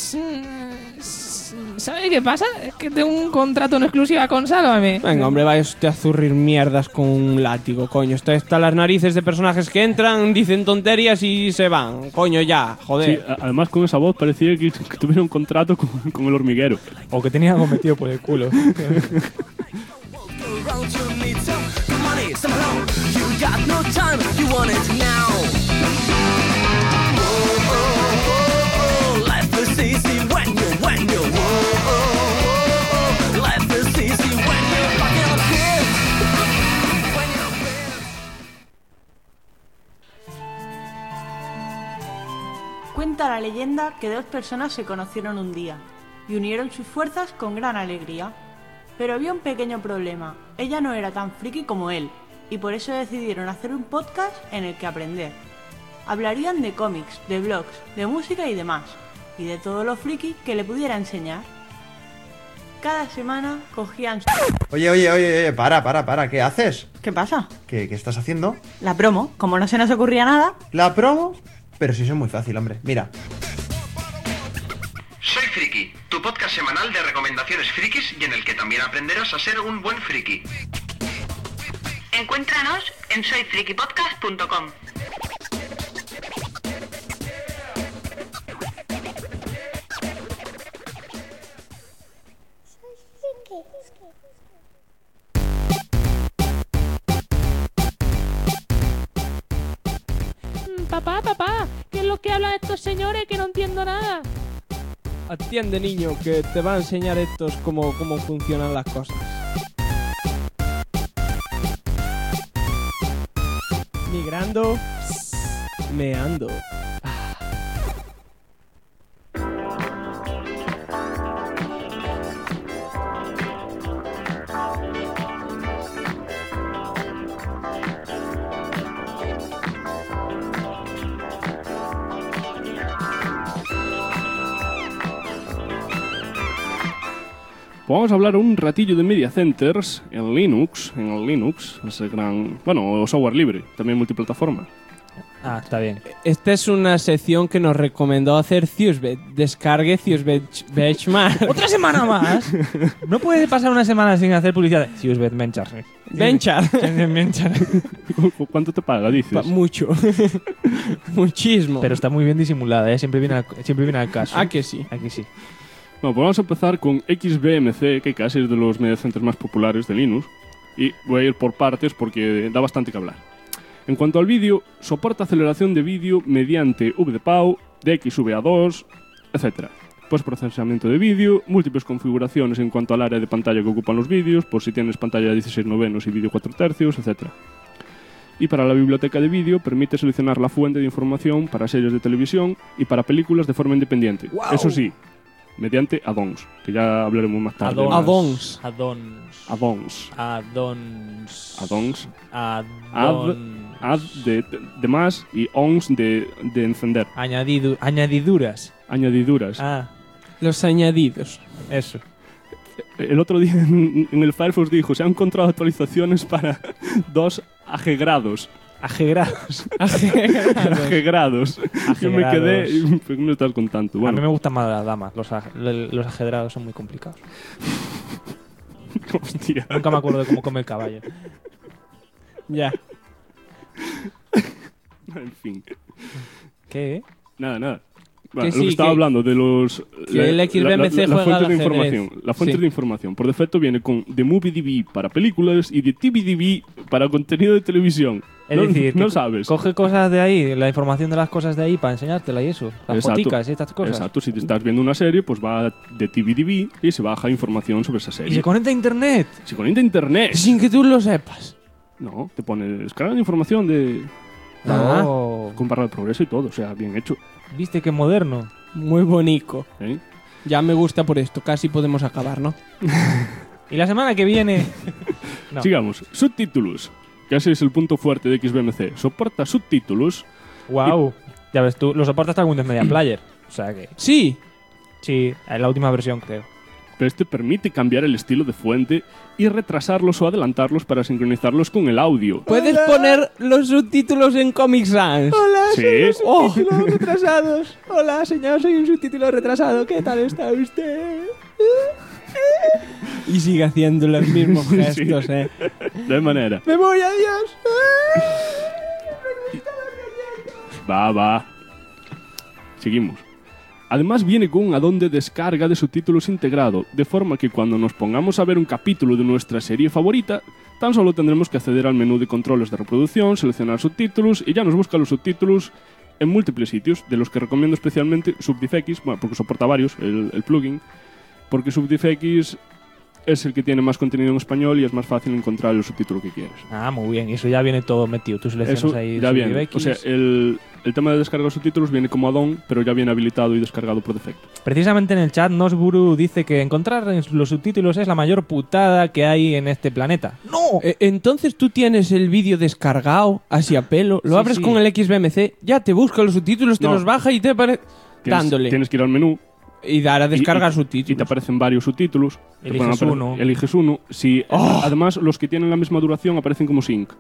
¿Sabe qué pasa? Es que tengo un contrato en exclusiva con Sálvame. Venga, hombre, vaya usted a zurrir mierdas con un látigo, coño. Esto está las narices de personajes que entran, dicen tonterías y se van. Coño, ya, Sí, joder. además con esa voz parecía que tuviera un contrato con el hormiguero. O que tenía algo metido por el culo. Around you need some money, some help. You got no time, you want it now. Oh, oh, oh, oh. Life is easy when you. Oh, oh, oh, oh. Life is easy when you're fucking up here. When you're Cuenta la leyenda que dos personas se conocieron un día y unieron sus fuerzas con gran alegría. Pero había un pequeño problema. Ella no era tan friki como él, y por eso decidieron hacer un podcast en el que aprender. Hablarían de cómics, de blogs, de música y demás, y de todo lo friki que le pudiera enseñar. Cada semana cogían... Oye, para, ¿qué haces? ¿Qué pasa? ¿Qué estás haciendo? La promo, como no se nos ocurría nada. ¿La promo? Pero si eso es muy fácil, hombre. Mira. Soy Friki, tu podcast semanal de recomendaciones frikis y en el que también aprenderás a ser un buen friki. Encuéntranos en soyfrikipodcast.com. Papá, ¿qué es lo que hablan estos señores que no entiendo nada? Atiende, niño, que te va a enseñar estos cómo funcionan las cosas. Migrando, meando. Pues vamos a hablar un ratillo de media centers en el Linux, ese gran, bueno, o software libre, también multiplataforma. Ah, está bien. Esta es una sección que nos recomendó hacer Ciusbet. Descargue Ciusbet Benchmark. ¡Otra semana más! No puede pasar una semana sin hacer publicidad. Ciusbet Benchmark. Benchmark. ¿Cuánto te paga, dices? Mucho. Muchísimo. Pero está muy bien disimulada, ¿eh? Siempre viene al caso. Ah, que sí. Aquí sí. Bueno, pues vamos a empezar con XBMC, que casi es de los mediacentros más populares de Linux. Y voy a ir por partes porque da bastante que hablar. En cuanto al vídeo, soporta aceleración de vídeo mediante VDPAU, DXVA2, etc. Postprocesamiento de vídeo, múltiples configuraciones en cuanto al área de pantalla que ocupan los vídeos, por si tienes pantalla 16:9 y vídeo 4/3, etc. Y para la biblioteca de vídeo permite seleccionar la fuente de información para series de televisión y para películas de forma independiente. ¡Wow! Eso sí, mediante add-ons, que ya hablaremos más tarde. Add-ons. Add de más y ons de encender. Añadiduras. Añadiduras. Ah, Los añadidos. eso. El otro día en el Firefox dijo, se han encontrado actualizaciones para 2 AG-grados. Ajegrados. AG-grados. Yo me quedé... ¿Qué me estás contando? A Bueno, mí me gustan más las damas. Los ajedrados son muy complicados. hostia. Nunca me acuerdo de cómo come el caballo. Ya. En fin. ¿Qué? Nada. Bueno, sí, lo que estaba que- hablando de los... que el XBMC la juega fuente al de ajedrez. información. La fuente Sí. de información. Por defecto viene con The MovieDB para películas y The TVDB para contenido de televisión. Es no, decir, no que sabes. coge cosas de ahí, la información de las cosas de ahí para enseñártela y eso. Las Exacto. foticas y estas cosas. Exacto, si te estás viendo una serie, pues va de TVDB y se baja información sobre esa Y serie. se conecta a internet. Se conecta a internet. Sin que tú lo sepas. No, te pone descargar información de Ah. Oh, con barra de progreso y todo, o sea, bien hecho. ¿viste qué moderno? Muy bonito. ¿eh? Ya me gusta por esto. Casi podemos acabar, ¿no? Y la semana que viene... No. Sigamos. Subtítulos. Que ese es el punto fuerte de XBMC. Soporta subtítulos. Wow. Ya ves tú, lo soporta hasta Windows Media Player. O sea que... Sí. Sí, es la última versión, creo. Pero este permite cambiar el estilo de fuente y retrasarlos o adelantarlos para sincronizarlos con el audio. Puedes poner los subtítulos en Comic Sans. Hola, Sí. soy los subtítulos retrasados. Hola, señor, soy un subtítulo retrasado. ¿Qué tal está usted? Y sigue haciendo los mismos gestos, Sí. ¿eh? De manera. Me voy, adiós. Va. Seguimos. Además viene con un add-on de descarga de subtítulos integrado, de forma que cuando nos pongamos a ver un capítulo de nuestra serie favorita, tan solo tendremos que acceder al menú de controles de reproducción, seleccionar subtítulos y ya nos busca los subtítulos en múltiples sitios, de los que recomiendo especialmente SubDiffX, bueno, porque soporta varios, el plugin, porque SubDiffX es el que tiene más contenido en español y es más fácil encontrar el subtítulo que quieres. Ah, muy bien. Y eso ya viene todo metido. Tú seleccionas Eso ahí ya viene. SubDiffX. O sea, el tema de descargar subtítulos viene como add-on, pero ya viene habilitado y descargado por defecto. Precisamente en el chat, Nosburu dice que encontrar los subtítulos es la mayor putada que hay en este planeta. ¡No! Entonces tú tienes el vídeo descargado, así a pelo, lo Sí, abres sí. con el XBMC, ya te busca los subtítulos, te No. los baja y te aparece... Dándole. Tienes que ir al menú Y dar a descargar y subtítulos. te aparecen varios subtítulos. Te Eliges pueden aparecer- uno. Eliges uno. Si, ¡Oh! Además, los que tienen la misma duración aparecen como sync.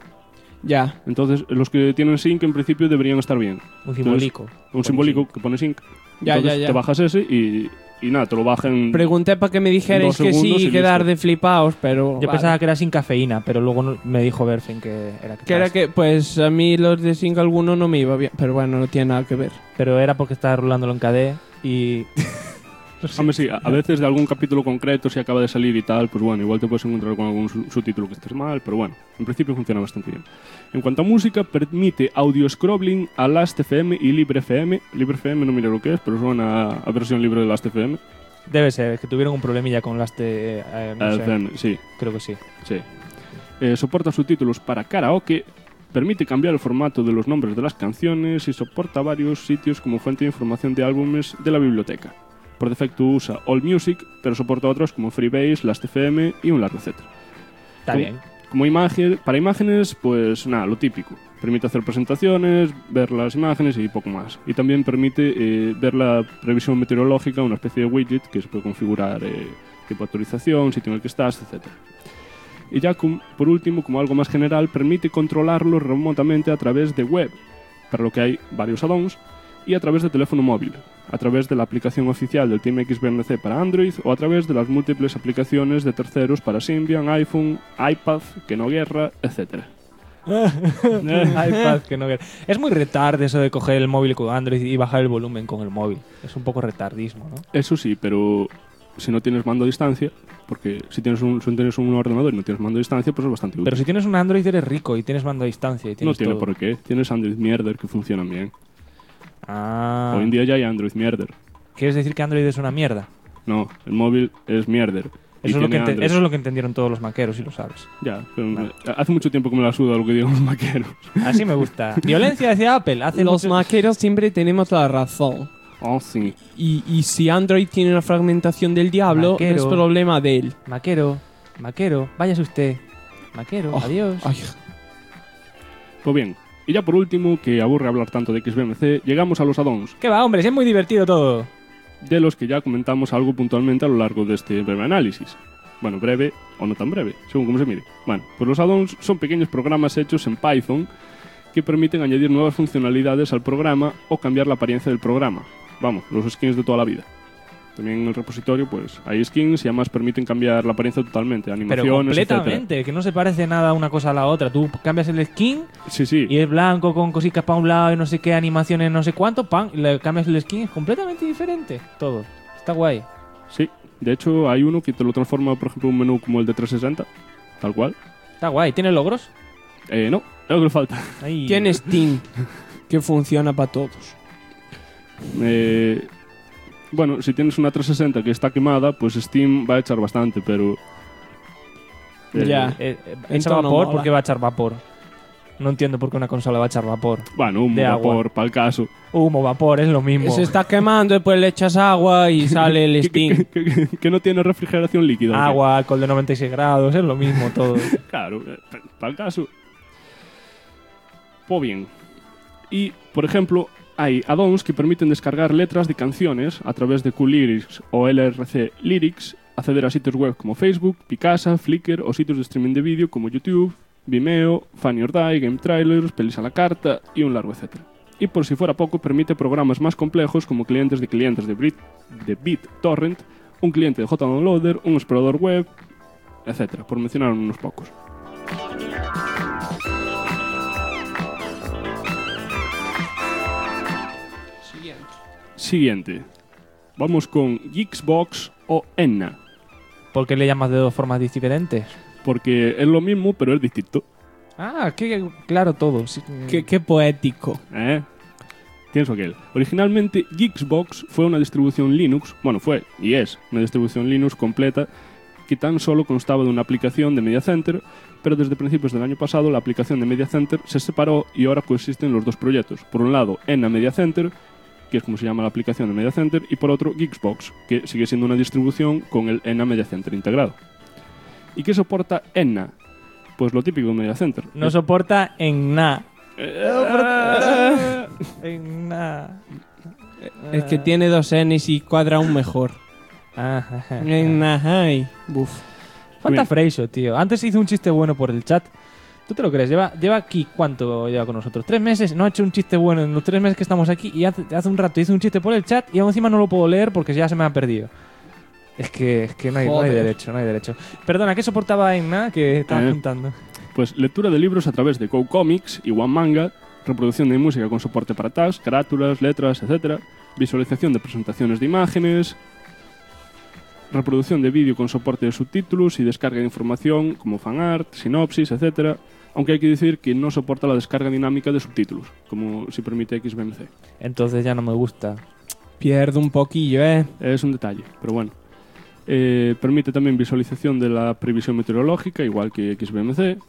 Ya. Entonces, los que tienen sync en principio deberían estar bien. Un simbólico. Un simbólico que pone sync. Ya, Entonces, ya. te bajas ese y nada, te lo bajan. Pregunté para que me dijerais 2 que segundos sí, y quedar listo. de flipaos, pero... Yo vale. pensaba que era sin cafeína, pero luego me dijo Berfin que era Que era que, pues a mí los de Sync alguno no me iba bien, pero bueno, no tiene nada que ver. Pero era porque estaba rulándolo en KDE y... Hombre, sí, a veces de algún capítulo concreto, si acaba de salir y tal, pues bueno, igual te puedes encontrar con algún subtítulo que estés mal, pero bueno, en principio funciona bastante bien. En cuanto a música, permite audio scrolling a Last.fm y LibreFM. LibreFM no mira lo que es, pero suena a versión libre de Last.fm. Debe ser, que tuvieron un problemilla con las de... no sé, FM, sí, creo que sí. sí. Soporta subtítulos para karaoke, permite cambiar el formato de los nombres de las canciones y soporta varios sitios como fuente de información de álbumes de la biblioteca. Por defecto usa AllMusic, pero soporta otros como Freebase, Last.fm y un largo etcétera. Está bien. Como imagen, para imágenes, pues nada, lo típico. Permite hacer presentaciones, ver las imágenes y poco más. Y también permite ver la previsión meteorológica, una especie de widget que se puede configurar tipo actualización, sitio en el que estás, etc. Y ya por último, como algo más general, permite controlarlo remotamente a través de web. para lo que hay varios add-ons, y a través de teléfono móvil, a través de la aplicación oficial del Team XBMC para Android o a través de las múltiples aplicaciones de terceros para Symbian, iPhone, iPad, que no guerra, etc. iPad, que no ver. Es muy retard eso de coger el móvil con Android y bajar el volumen con el móvil. Es un poco retardismo, ¿no? Eso sí, pero si no tienes mando a distancia, porque si tienes un ordenador y no tienes mando a distancia, pues es bastante útil. Pero si tienes un Android eres rico y tienes mando a distancia. Y No tienes tiene todo. por qué. Tienes Android mierder que funcionan bien. Ah. Hoy en día ya hay Android mierder. ¿Quieres decir que Android es una mierda? No, el móvil es mierder. Y Eso es, lo que tiene Android. eso es lo que entendieron todos los maqueros, si lo sabes. Ya, pero hace mucho tiempo que me la suda lo que digan los maqueros. Así me gusta. Violencia hacia Apple. Hace Los mucho- maqueros siempre tenemos la razón. Oh, sí. Y si Android tiene una fragmentación del diablo, Maquero. es problema de él. Maquero, váyase usted. Maquero, Oh, adiós. ay. Pues bien, y ya por último, que aburre hablar tanto de XBMC, llegamos a los add-ons, ¿Qué va, hombre? Si es muy divertido todo. de los que ya comentamos algo puntualmente a lo largo de este breve análisis. Bueno, breve o no tan breve, según como se mire. Bueno, pues los add-ons son pequeños programas hechos en Python que permiten añadir nuevas funcionalidades al programa o cambiar la apariencia del programa. Vamos, los skins de toda la vida. También en el repositorio, pues, hay skins y además permiten cambiar la apariencia totalmente, Pero animaciones, etcétera. completamente, que no se parece nada una cosa a la otra. Tú cambias el skin Sí, sí. y es blanco con cositas para un lado y no sé qué, animaciones no sé cuánto, pam, y le cambias el skin, es completamente diferente. Todo. Está guay. Sí, de hecho hay uno que te lo transforma, por ejemplo, en un menú como el de 360, tal cual. Está guay. ¿Tiene logros? No, es lo que le falta. Ahí. Tiene Steam, que funciona para todos. Bueno, si tienes una 360 que está quemada, pues Steam va a echar bastante, pero... Ya. Echa Esto no vapor mola. porque va a echar vapor. No entiendo por qué una consola va a echar vapor. Bueno, un De agua. vapor, para el caso. Humo, vapor, es lo mismo. Se está quemando, después le echas agua y sale el Steam. Que no tiene refrigeración líquida. ¿o qué? Agua, alcohol de 96 grados, es lo mismo todo. Claro, para el caso. Pues bien. Y, por ejemplo, hay add-ons que permiten descargar letras de canciones a través de QLyrics o LRC Lyrics, acceder a sitios web como Facebook, Picasa, Flickr o sitios de streaming de vídeo como YouTube, Vimeo, Funny or Die, Game Trailers, Pelis a la carta y un largo etcétera. Y por si fuera poco, permite programas más complejos como clientes de BitTorrent, un cliente de JDownloader, un explorador web, etcétera, por mencionar unos pocos. Siguiente. Vamos con Geeksbox o Enna, ¿Por qué le llamas de dos formas diferentes? porque es lo mismo, pero es distinto. Ah, qué claro todo. Sí. Qué poético. Pienso que él. Originalmente, Geeksbox fue una distribución Linux, bueno, fue y es una distribución Linux completa que tan solo constaba de una aplicación de Media Center, pero desde principios del año pasado la aplicación de Media Center se separó y ahora coexisten los dos proyectos. Por un lado, Enna Media Center, que es como se llama la aplicación de Media Center, y por otro, Geeksbox, que sigue siendo una distribución con el Enna Media Center integrado. ¿Y qué soporta Enna? Pues lo típico de Media Center. No soporta en nada. En nada. Es que tiene dos N's y cuadra aún mejor. En Nahai. Buf. Falta Bien. Freixo, tío. Antes hizo un chiste bueno por el chat. ¿Tú te lo crees? Lleva aquí, ¿cuánto lleva con nosotros? 3 meses. No ha hecho un chiste bueno en los 3 meses que estamos aquí. Y hace un rato hizo un chiste por el chat y aún encima no lo puedo leer porque ya se me ha perdido. Es que no hay Joder. derecho, no hay derecho. Perdona, ¿qué soportaba en nada que estaba apuntando? Pues lectura de libros a través de GoComics y OneManga, reproducción de música con soporte para tags, carátulas, letras, etc., visualización de presentaciones de imágenes, reproducción de vídeo con soporte de subtítulos y descarga de información como fanart, sinopsis, etc., aunque hay que decir que no soporta la descarga dinámica de subtítulos, como si permite XBMC. Entonces ya no me gusta. Pierde un poquillo, Es un detalle, pero bueno. Permite también visualización de la previsión meteorológica, igual que XBMC.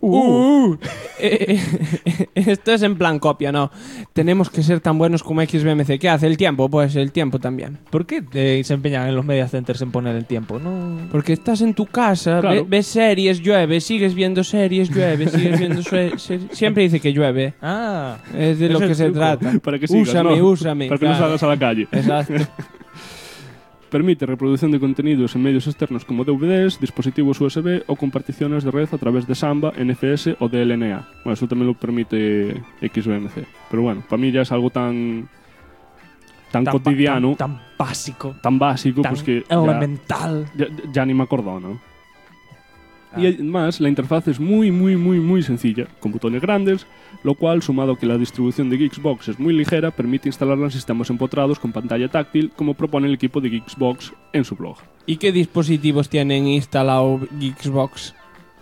Esto es en plan copia, ¿no? Tenemos que ser tan buenos como XBMC. ¿Qué hace el tiempo? Pues el tiempo también. ¿Por qué se empeñan en los media centers en poner el tiempo? No. Porque estás en tu casa, Claro. ves series, llueve, sigues viendo series, llueve, sigues viendo series. Siempre dice que llueve. Ah. Es de lo Es el que se truco. trata. Para que sigas, Úsame, ¿no? úsame. Para que no claro. salgas a la calle. Exacto. Permite reproducción de contenidos en medios externos como DVDs, dispositivos USB o comparticiones de red a través de Samba, NFS o DLNA. Bueno, eso también lo permite XBMC. Pero bueno, para mí ya es algo tan cotidiano, tan básico, tan básico, tan pues que elemental. ya ni me acordó, ¿no? Y además la interfaz es muy sencilla, con botones grandes, lo cual, sumado a que la distribución de Geeksbox es muy ligera, permite instalarla en sistemas empotrados con pantalla táctil, como propone el equipo de Geeksbox en su blog. ¿Y qué dispositivos tienen instalado Geeksbox?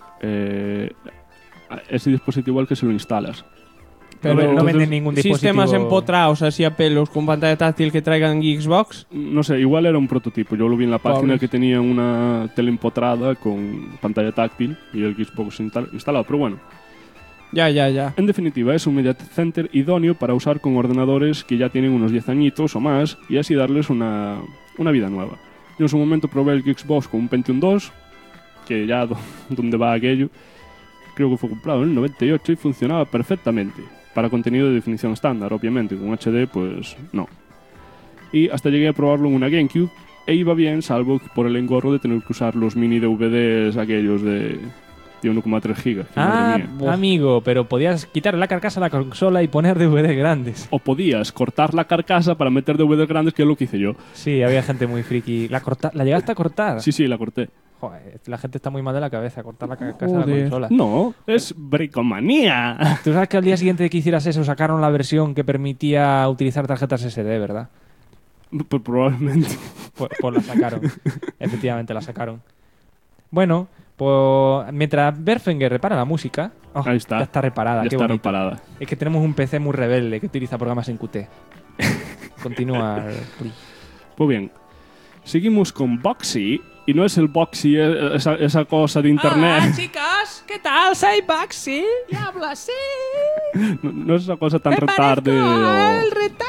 Ese dispositivo al que se lo instalas. Pero no venden ningún dispositivo. ¿Sistemas empotrados así a pelos con pantalla táctil que traigan Geeksbox? No sé, igual era un prototipo. Yo lo vi en la página Pobres. que tenía una tele empotrada con pantalla táctil y el Geeksbox instalado, pero bueno. Ya. En definitiva, es un media center idóneo para usar con ordenadores que ya tienen unos 10 añitos o más y así darles una vida nueva. Yo en su momento probé el Geeksbox con un Pentium 2, que ya donde va aquello, creo que fue comprado en el 98 y funcionaba perfectamente. Para contenido de definición estándar, obviamente, con HD pues no. Y hasta llegué a probarlo en una GameCube e iba bien, salvo por el engorro de tener que usar los mini DVDs aquellos de 1,3 gigas. Amigo, pero podías quitar la carcasa a la consola y poner DVDs grandes. O podías cortar la carcasa para meter DVDs grandes, que es lo que hice yo. Sí, había gente muy friki. ¿La llegaste a cortar? Sí, la corté. Joder, la gente está muy mal de la cabeza, cortar la carcasa de la consola. No, es bricomanía. Tú sabes que al día siguiente de que hicieras eso sacaron la versión que permitía utilizar tarjetas SD, ¿verdad? Pues probablemente. Pues la sacaron. Efectivamente, la sacaron. Bueno, pues mientras Berfinger repara la música... Ahí está. Ya está reparada. Ya qué está bonito. reparada. Es que tenemos un PC muy rebelde que utiliza programas en Qt. Continúa. Pues bien, seguimos con Boxy. Y no es el Boxy, esa cosa de internet. Hola, chicos, ¿qué tal? Soy Boxy y hablo así. No es esa cosa tan Me retarde parezco al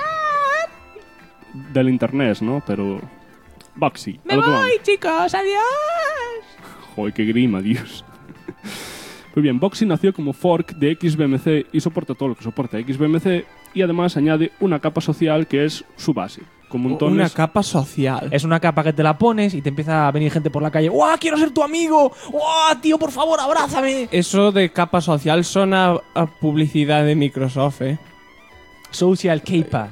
del internet, ¿no? Pero Boxy. Me voy, chicos, adiós. Joder, qué grima, Dios. Pues bien, Boxy nació como fork de XBMC y soporta todo lo que soporta XBMC y además añade una capa social que es su base. Con montones... Una capa social. Es una capa que te la pones y te empieza a venir gente por la calle. ¡Guau, quiero ser tu amigo! ¡Guau, tío, por favor, abrázame! Eso de capa social suena a publicidad de Microsoft, ¿eh? Social Capa.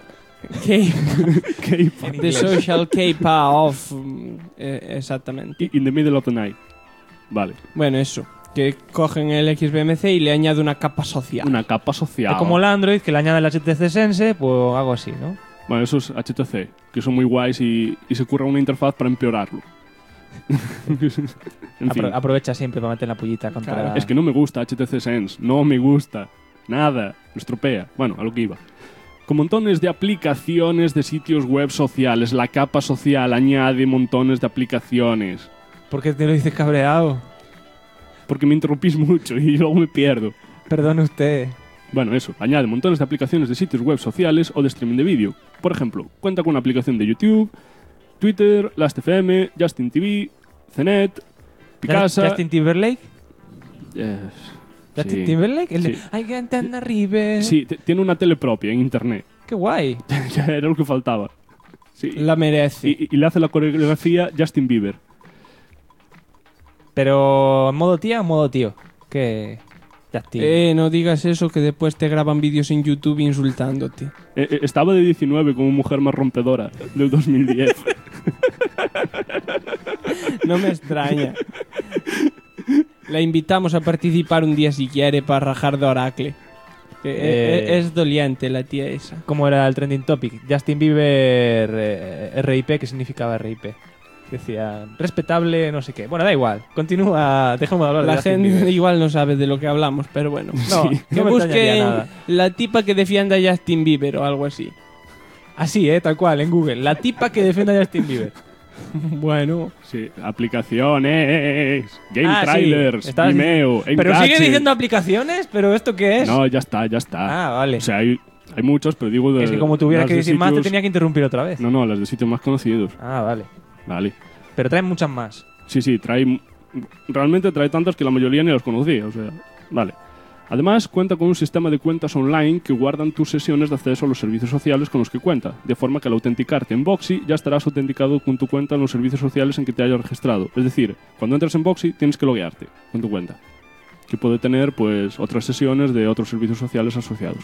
The social capa of... exactamente. In the middle of the night. Vale. Bueno, eso. Que cogen el XBMC y le añade una capa social. Una capa social. Es como el Android, que le añade el HTC Sense, pues algo así, ¿no? Bueno, esos HTC, que son muy guays y se curra una interfaz para empeorarlo. En fin. Aprovecha siempre para meter la pullita contra... Claro. Es que no me gusta HTC Sense, no me gusta. Nada, lo estropea. Bueno, a lo que iba. Con montones de aplicaciones de sitios web sociales, la capa social añade montones de aplicaciones. ¿Por qué te lo dices cabreado? Porque me interrumpís mucho y luego me pierdo. Perdone usted. Bueno, eso, añade montones de aplicaciones de sitios web sociales o de streaming de vídeo. Por ejemplo, cuenta con una aplicación de YouTube, Twitter, Last.fm, Justin TV, CNET, Picasa... ¿Justin Timberlake? ¿Justin Sí. Timberlake? El de Sí. I can't arriba. Sí, tiene una tele propia en internet. ¡Qué guay! Ya era lo que faltaba. Sí. La merece. Y le hace la coreografía Justin Bieber. Pero en modo tía o en modo tío. ¿Qué? Justin. No digas eso, que después te graban vídeos en YouTube insultándote. Estaba de 19 como mujer más rompedora del 2010. No me extraña. La invitamos a participar un día si quiere para rajar de Oracle. Es doliente la tía esa. ¿Cómo era el trending topic? Justin Bieber RIP, ¿qué significaba RIP? Decía, respetable, no sé qué. Bueno, da igual. Continúa, dejemos de hablar de La Justin gente Bieber. igual no sabe de lo que hablamos, pero bueno. No, Sí. no Que me extrañaría busquen nada. la tipa que defienda a Justin Bieber o algo así. Así, tal cual, en Google. La tipa que defiende a Justin Bieber. Bueno. Sí, aplicaciones, game Sí, trailers, estabas- Vimeo, Pero Engadget. sigue diciendo aplicaciones, ¿pero esto qué es? No, ya está. Ah, vale. O sea, hay muchos, pero digo de... Es que como tuvieras las que de decir más, te sitios- tenía que interrumpir otra vez. No, las de sitios más conocidos. Ah, vale. Vale. Pero traen muchas más. Sí, realmente trae tantas que la mayoría ni las conocía, o sea, vale. Además, cuenta con un sistema de cuentas online que guardan tus sesiones de acceso a los servicios sociales con los que cuenta, de forma que al autenticarte en Boxy ya estarás autenticado con tu cuenta en los servicios sociales en que te hayas registrado. Es decir, cuando entras en Boxy tienes que loguearte con tu cuenta, que puede tener pues otras sesiones de otros servicios sociales asociados.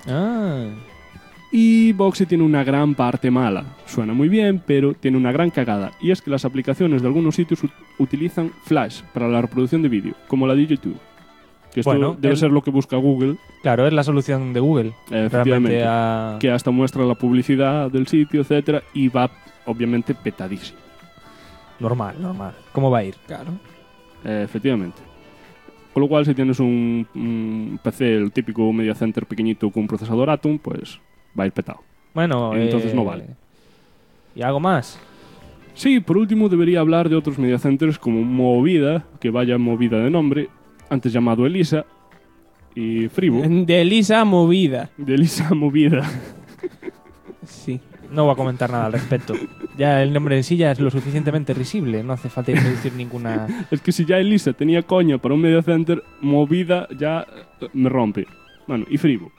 Y Boxy tiene una gran parte mala. Suena muy bien, pero tiene una gran cagada, y es que las aplicaciones de algunos sitios utilizan Flash para la reproducción de vídeo, como la de YouTube. Que esto debe ser lo que busca Google. Claro, es la solución de Google. Efectivamente. A... Que hasta muestra la publicidad del sitio, etcétera, y va, obviamente, petadísimo. Normal. ¿Cómo va a ir? Claro. Efectivamente. Con lo cual, si tienes un PC, el típico Media Center pequeñito con un procesador Atom, pues va a ir petado. Bueno, entonces no vale. ¿Y algo más? Sí, por último debería hablar de otros Media Centers como Movida, que vaya Movida de nombre, antes llamado Elisa, y Fribo. De Elisa Movida. De Elisa Movida. Sí. No voy a comentar nada al respecto. Ya el nombre en sí ya es lo suficientemente risible. No hace falta introducir ninguna... Es que si ya Elisa tenía coña para un Media Center, Movida ya me rompe. Bueno, y Fribo.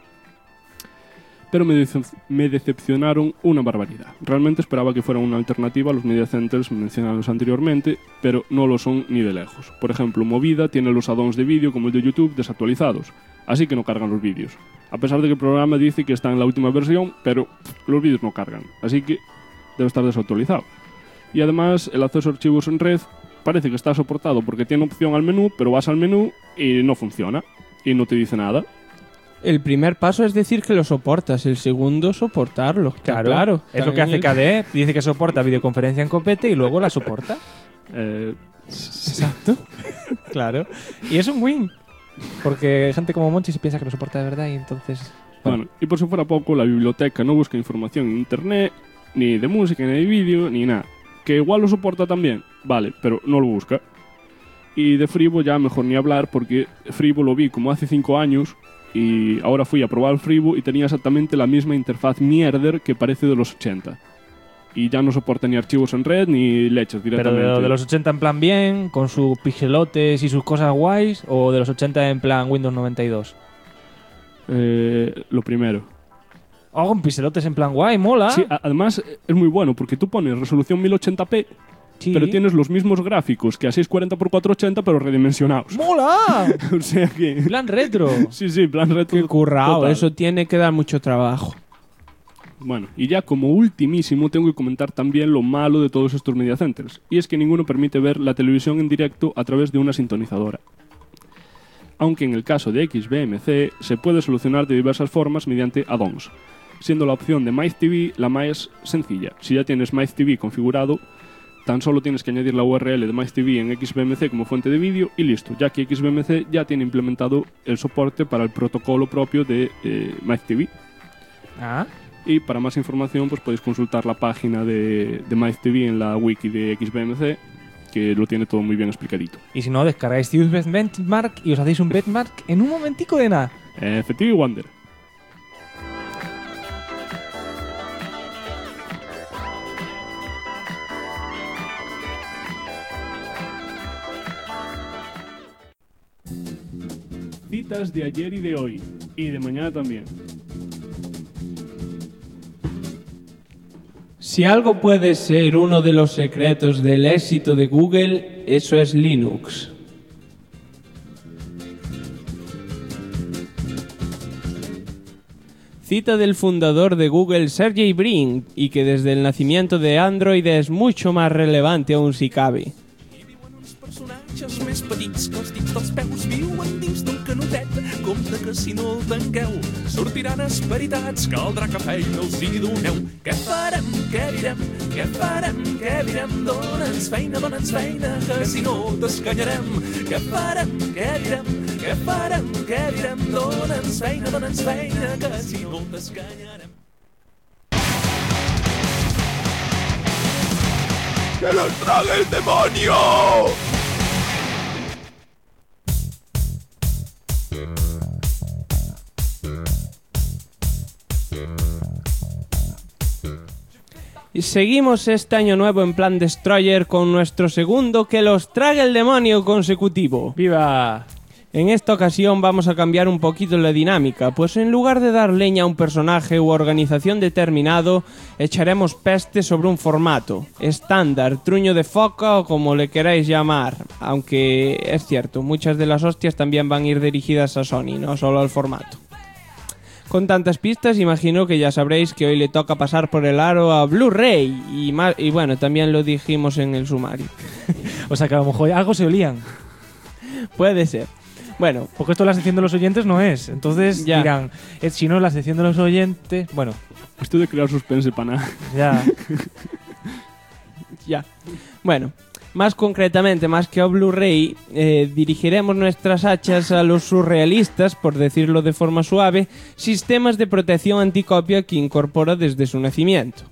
Pero me decepcionaron una barbaridad. Realmente esperaba que fuera una alternativa a los media centers mencionados anteriormente, pero no lo son ni de lejos. Por ejemplo, Movida tiene los add-ons de vídeo como el de YouTube desactualizados, así que no cargan los vídeos. A pesar de que el programa dice que está en la última versión, pero los vídeos no cargan, así que debe estar desactualizado. Y además, el acceso a archivos en red parece que está soportado porque tiene opción al menú, pero vas al menú y no funciona, y no te dice nada. El primer paso es decir que lo soportas, el segundo soportarlo. Claro. Es lo que hace KDE, dice que soporta videoconferencia en copete y luego la soporta. Exacto. Claro. Y es un win. Porque gente como Monchi se piensa que lo soporta de verdad y entonces... Bueno, y por si fuera poco, la biblioteca no busca información en internet, ni de música, ni de vídeo, ni nada. Que igual lo soporta también, vale, pero no lo busca. Y de Fribo ya mejor ni hablar, porque Fribo lo vi como hace 5 años... Y ahora fui a probar el Fribo y tenía exactamente la misma interfaz mierder que parece de los 80. Y ya no soporta ni archivos en red ni leches directamente. ¿Pero de los 80 en plan bien, con sus pixelotes y sus cosas guays? ¿O de los 80 en plan Windows 92? Lo primero. Oh, con pixelotes en plan guay, mola. Sí, además es muy bueno porque tú pones resolución 1080p, sí, pero tienes los mismos gráficos que a 640x480 pero redimensionados. ¡Mola! O sea que... Plan retro. Sí, plan retro. Qué currado, total. eso tiene que dar mucho trabajo. Bueno, y ya como ultimísimo tengo que comentar también lo malo de todos estos media centers, y es que ninguno permite ver la televisión en directo a través de una sintonizadora. Aunque en el caso de XBMC se puede solucionar de diversas formas mediante add-ons, siendo la opción de MyTV la más sencilla. Si ya tienes MyTV configurado, tan solo tienes que añadir la URL de MyTV en XBMC como fuente de vídeo y listo, ya que XBMC ya tiene implementado el soporte para el protocolo propio de MyTV. Y para más información pues podéis consultar la página de MyTV en la wiki de XBMC, que lo tiene todo muy bien explicadito. Y si no, descargáis Use Benchmark y os hacéis un benchmark en un momentico de nada. FTV Wonder. Citas de ayer y de hoy, y de mañana también. Si algo puede ser uno de los secretos del éxito de Google, eso es Linux. Cita del fundador de Google, Sergey Brin, y que desde el nacimiento de Android es mucho más relevante aún si cabe. Personatges més petits que els dits dels peus viuen dins d'un canotet. Compte que si no el tanqueu sortiran esperitats, caldrà que feina els hi doneu. Què farem, què direm, què farem, què direm? Dóna'ns feina, que si no t'escanyarem. Què farem, què direm, què farem, què direm? Dóna'ns feina, que si no t'escanyarem. ¡Que los trague el demonio! Y seguimos este año nuevo en plan Destroyer con nuestro segundo Que los trague el demonio consecutivo. ¡Viva! En esta ocasión vamos a cambiar un poquito la dinámica, pues en lugar de dar leña a un personaje u organización determinado, echaremos peste sobre un formato, estándar, truño de foca o como le queráis llamar, aunque es cierto, muchas de las hostias también van a ir dirigidas a Sony, no solo al formato. Con tantas pistas, imagino que ya sabréis que hoy le toca pasar por el aro a Blu-ray, y bueno, también lo dijimos en el sumario. O sea que a lo mejor algo se olían. Puede ser. Bueno, porque esto la sección de los oyentes no es. Entonces ya dirán, si no, la sección de los oyentes... Bueno. Esto de crear suspense para nada. Ya. Ya. Bueno, más concretamente, más que a Blu-ray, dirigiremos nuestras hachas a los surrealistas, por decirlo de forma suave, sistemas de protección anticopia que incorpora desde su nacimiento.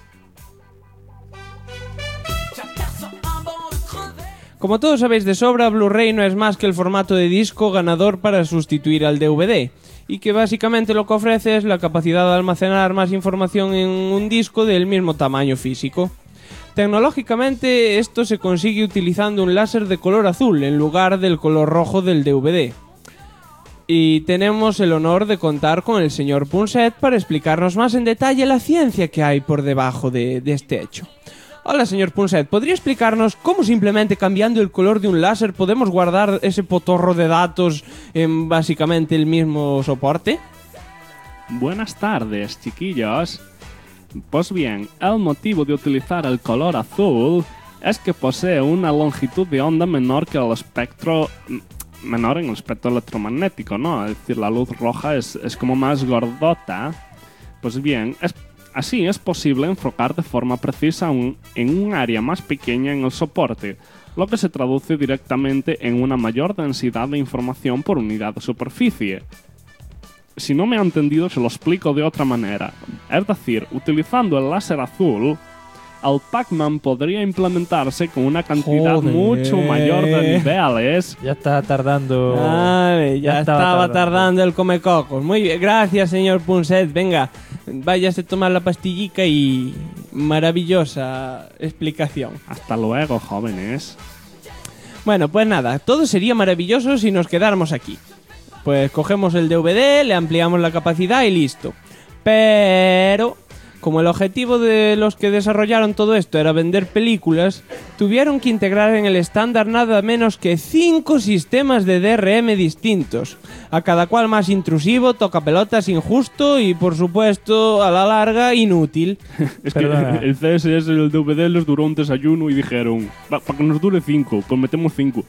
Como todos sabéis de sobra, Blu-ray no es más que el formato de disco ganador para sustituir al DVD, y que básicamente lo que ofrece es la capacidad de almacenar más información en un disco del mismo tamaño físico. Tecnológicamente, esto se consigue utilizando un láser de color azul en lugar del color rojo del DVD. Y tenemos el honor de contar con el señor Punset para explicarnos más en detalle la ciencia que hay por debajo de este hecho. Hola, señor Punset, ¿podría explicarnos cómo simplemente cambiando el color de un láser podemos guardar ese potorro de datos en básicamente el mismo soporte? Buenas tardes, chiquillos. Pues bien, el motivo de utilizar el color azul es que posee una longitud de onda menor que el espectro... menor en el espectro electromagnético, ¿no? Es decir, la luz roja es como más gordota. Pues bien, así es posible enfocar de forma precisa en un área más pequeña en el soporte, lo que se traduce directamente en una mayor densidad de información por unidad de superficie. Si no me ha entendido, se lo explico de otra manera. Es decir, utilizando el láser azul, el Pac-Man podría implementarse con una cantidad mucho mayor de niveles. Ya está tardando. Vale, ya estaba tardando el comecocos. Muy bien, gracias, señor Punset. Venga, váyase a tomar la pastillica y... maravillosa explicación. Hasta luego, jóvenes. Bueno, pues nada, todo sería maravilloso si nos quedáramos aquí. Pues cogemos el DVD, le ampliamos la capacidad y listo. Pero... como el objetivo de los que desarrollaron todo esto era vender películas, tuvieron que integrar en el estándar nada menos que 5 sistemas de DRM distintos, a cada cual más intrusivo, tocapelotas, injusto y, por supuesto, a la larga, inútil. Es que el CSS del DVD les duró un desayuno y dijeron, para que nos dure 5, pues metemos 5.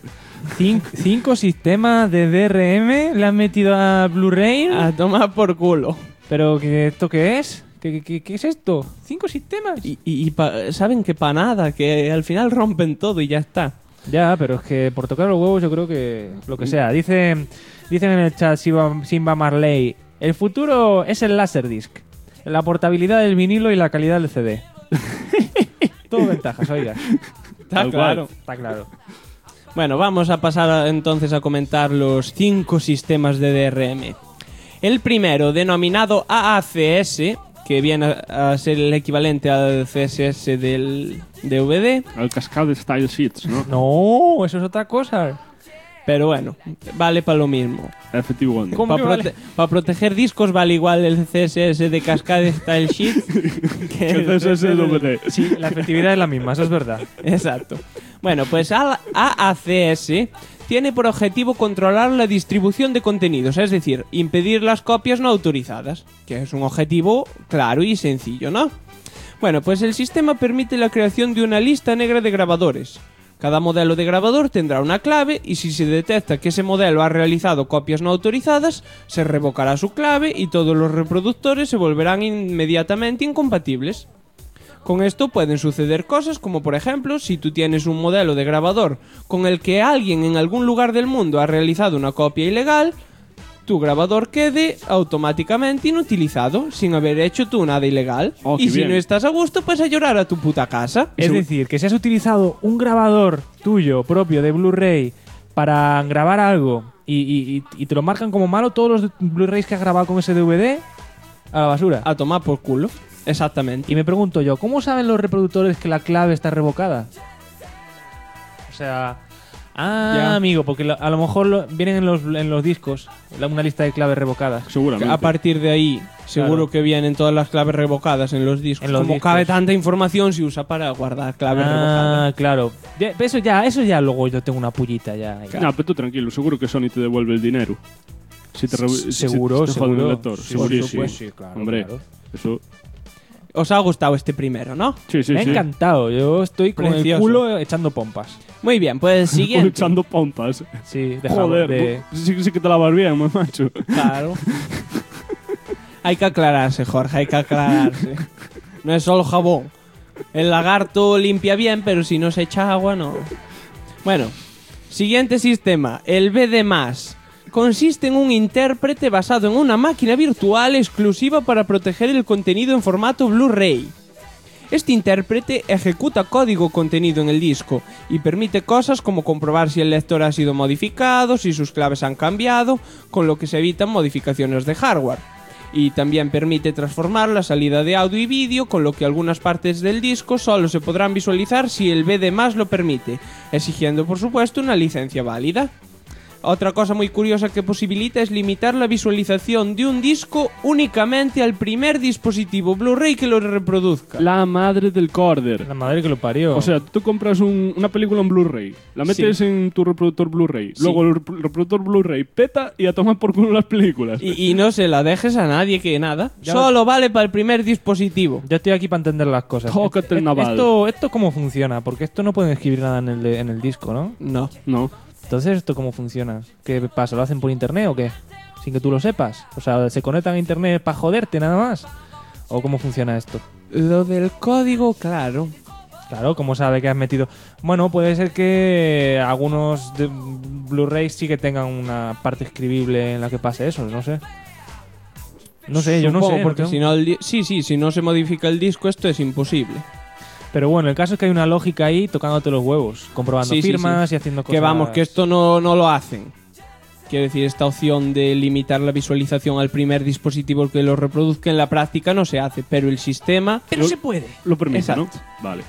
5 sistemas de DRM le han metido a Blu-ray. A tomar por culo. ¿Pero esto qué es? ¿Qué es esto? 5 sistemas. Saben que para nada, que al final rompen todo y ya está. Ya, pero es que por tocar los huevos yo creo que lo que sea. Dicen en el chat Simba Marley, el futuro es el Laserdisc, la portabilidad del vinilo y la calidad del CD. Todo ventajas, oiga. Está claro. Está claro. Bueno, vamos a pasar entonces a comentar los 5 sistemas de DRM. El primero, denominado AACS, que viene a ser el equivalente al CSS del DVD. El Cascade Style Sheets, ¿no? No, eso es otra cosa. Pero bueno, vale para lo mismo. Efectivamente. Para proteger discos vale igual el CSS de Cascade Style Sheets que el CSS del DVD. Sí, la efectividad es la misma, eso es verdad. Exacto. Bueno, pues AACS tiene por objetivo controlar la distribución de contenidos, es decir, impedir las copias no autorizadas, que es un objetivo claro y sencillo, ¿no? Bueno, pues el sistema permite la creación de una lista negra de grabadores. Cada modelo de grabador tendrá una clave y si se detecta que ese modelo ha realizado copias no autorizadas, se revocará su clave y todos los reproductores se volverán inmediatamente incompatibles. Con esto pueden suceder cosas como, por ejemplo, si tú tienes un modelo de grabador con el que alguien en algún lugar del mundo ha realizado una copia ilegal, tu grabador quede automáticamente inutilizado sin haber hecho tú nada ilegal. Y si no estás a gusto, pues a llorar a tu puta casa. Es decir, que si has utilizado un grabador tuyo propio de Blu-ray para grabar algo y te lo marcan como malo, todos los Blu-rays que has grabado con ese DVD, a la basura. A tomar por culo. Exactamente. Y me pregunto yo, ¿cómo saben los reproductores que la clave está revocada? O sea, Ah, Ya. amigo, porque a lo mejor vienen en los discos una lista de claves revocadas. Seguramente. A partir de ahí, seguro Claro. que vienen todas las claves revocadas en los discos. En los Como discos. cabe tanta información, se usa para guardar claves revocadas. Ah, claro. Eso ya luego yo tengo una pullita ya. No, pero tú tranquilo, seguro que Sony te devuelve el dinero. Si te Seguro, si te joden el seguro. lector. Sí, Segurísimo. por supuesto, sí, claro, Hombre, claro. eso. Os ha gustado este primero, ¿no? Sí, sí, Me ha sí. encantado. Yo estoy con el Precioso. culo echando pompas. Muy bien, pues el siguiente. Echando pompas. Sí, de Joder, sí que te lavas bien, macho. Claro. Hay que aclararse, Jorge, hay que aclararse. No es solo jabón. El lagarto limpia bien, pero si no se echa agua, no. Bueno, siguiente sistema, el BD+. Consiste en un intérprete basado en una máquina virtual exclusiva para proteger el contenido en formato Blu-ray. Este intérprete ejecuta código contenido en el disco y permite cosas como comprobar si el lector ha sido modificado, si sus claves han cambiado, con lo que se evitan modificaciones de hardware. Y también permite transformar la salida de audio y vídeo, con lo que algunas partes del disco solo se podrán visualizar si el BD+ lo permite, exigiendo por supuesto una licencia válida. Otra cosa muy curiosa que posibilita es limitar la visualización de un disco únicamente al primer dispositivo Blu-ray que lo reproduzca. La madre del corder. La madre que lo parió. O sea, tú compras una película en Blu-ray, la metes en tu reproductor Blu-ray, Sí. luego el reproductor Blu-ray peta y a tomar por culo las películas. Y no se la dejes a nadie que nada. Ya Solo vale para el primer dispositivo. Yo estoy aquí para entender las cosas. Tócate el naval. ¿Esto cómo funciona? Porque esto no pueden escribir nada en el disco, ¿no? No. No. Entonces, ¿esto cómo funciona? ¿Qué pasa? ¿Lo hacen por internet o qué? Sin que tú lo sepas. O sea, ¿se conectan a internet para joderte nada más? ¿O cómo funciona esto? Lo del código, claro. Claro, ¿cómo sabe que has metido? Bueno, puede ser que algunos de Blu-rays sí que tengan una parte escribible en la que pase eso, no sé. No sé, yo no Supongo, sé. porque no si tengo- no si no se modifica el disco, esto es imposible. Pero bueno, el caso es que hay una lógica ahí tocándote los huevos, comprobando Sí, sí, firmas sí. y haciendo cosas. Que vamos, que esto no lo hacen. Quiero decir, esta opción de limitar la visualización al primer dispositivo que lo reproduzca en la práctica no se hace, pero el sistema... Pero se puede. Lo permite, Exacto. ¿no? Vale.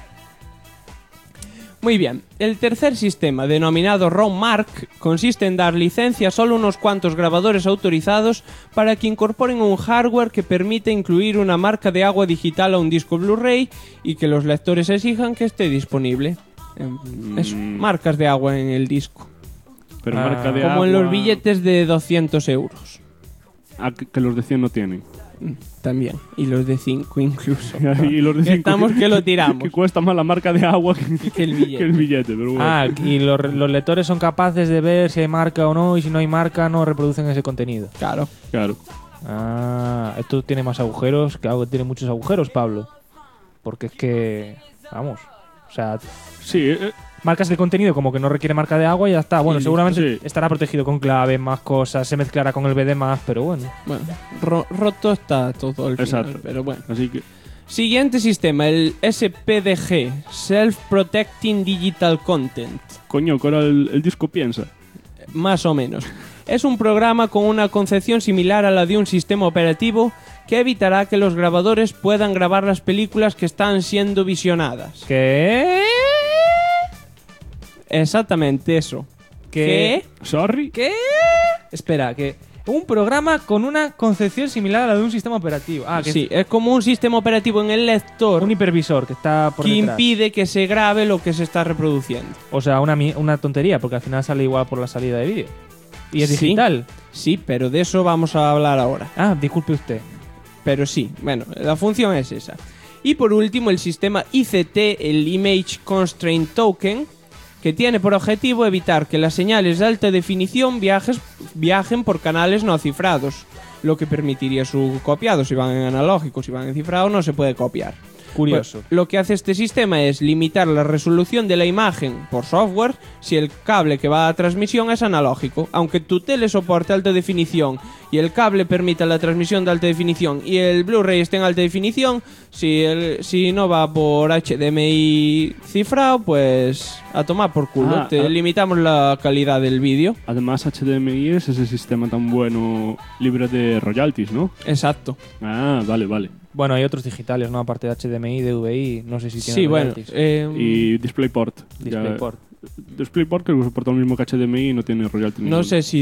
Muy bien, el tercer sistema, denominado ROM Mark, consiste en dar licencia a solo unos cuantos grabadores autorizados para que incorporen un hardware que permite incluir una marca de agua digital a un disco Blu-ray y que los lectores exijan que esté disponible. Eso, marcas de agua en el disco. Pero marca de agua... Como en los billetes de 200 euros. Ah, que los de 100 no tienen. También. Y los de 5 incluso. Y los de 5 Estamos que lo tiramos. Que cuesta más la marca de agua que el billete. que el billete, pero bueno. Ah, y los lectores son capaces de ver si hay marca o no, y si no hay marca no reproducen ese contenido. Claro. Claro. Ah, esto tiene más agujeros, claro que tiene muchos agujeros, Pablo. Porque es que, vamos, o sea, sí, marcas el contenido como que no requiere marca de agua y ya está. Bueno, Y seguramente listo, sí. estará protegido con clave, más cosas, se mezclará con el BD+, pero bueno. Bueno, roto está todo al final, Exacto. pero bueno. Así que... Siguiente sistema, el SPDG, Self-Protecting Digital Content. Coño, que ahora el disco piensa. Más o menos. Es un programa con una concepción similar a la de un sistema operativo que evitará que los grabadores puedan grabar las películas que están siendo visionadas. ¿Qué? Exactamente eso. ¿Qué? ¿Sorry? ¿Qué? Espera, que un programa con una concepción similar a la de un sistema operativo. Ah, que Sí, es como un sistema operativo en el lector un hipervisor que está por que detrás. impide que se grabe lo que se está reproduciendo. O sea, una tontería, porque al final sale igual por la salida de vídeo. Y es Sí. digital. Sí, pero de eso vamos a hablar ahora. Ah, disculpe usted. Pero sí, bueno, la función es esa. Y por último, el sistema ICT, el Image Constraint Token, que tiene por objetivo evitar que las señales de alta definición viajen por canales no cifrados, lo que permitiría su copiado. Si van en analógico, si van en cifrado, no se puede copiar. Curioso. Pues, lo que hace este sistema es limitar la resolución de la imagen por software si el cable que va a transmisión es analógico. Aunque tu tele soporte alta definición y el cable permita la transmisión de alta definición y el Blu-ray esté en alta definición, si no va por HDMI cifrado, pues a tomar por culo. Limitamos la calidad del vídeo. Además, HDMI es ese sistema tan bueno libre de royalties, ¿no? Exacto. Ah, vale. Bueno, hay otros digitales, ¿no? Aparte de HDMI, DVI, no sé si tienen Sí, bueno. royalties. Y DisplayPort. DisplayPort. DisplayPort creo que soporta lo mismo que HDMI y no tiene royalty. No sé si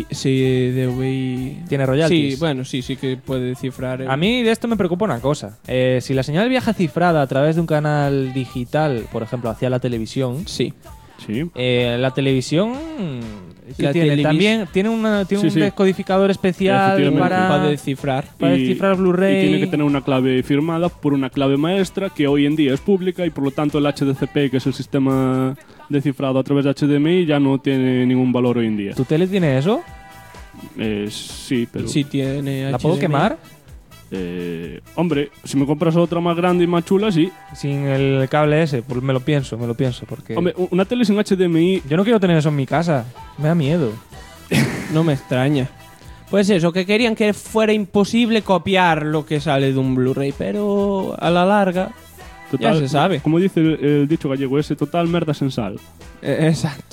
DVI ¿Tiene royalties? Sí, bueno, sí que puede cifrar. A mí de esto me preocupa una cosa. Si la señal viaja cifrada a través de un canal digital, por ejemplo, hacia la televisión, sí. La televisión La tiene también tiene un descodificador especial para descifrar Blu-ray. Y tiene que tener una clave firmada por una clave maestra que hoy en día es pública y por lo tanto el HDCP, que es el sistema de cifrado a través de HDMI, ya no tiene ningún valor hoy en día. ¿Tu tele tiene eso? Sí, pero... Sí tiene. ¿La puedo HDMI. quemar? Hombre, si me compras otra más grande y más chula, sí. Sin el cable ese, pues me lo pienso, porque... Hombre, una tele sin HDMI... Yo no quiero tener eso en mi casa, me da miedo. No me extraña. Pues eso, que querían que fuera imposible copiar lo que sale de un Blu-ray, pero a la larga Total, ya se sabe. Como dice el dicho gallego ese, total merda en sal. Exacto.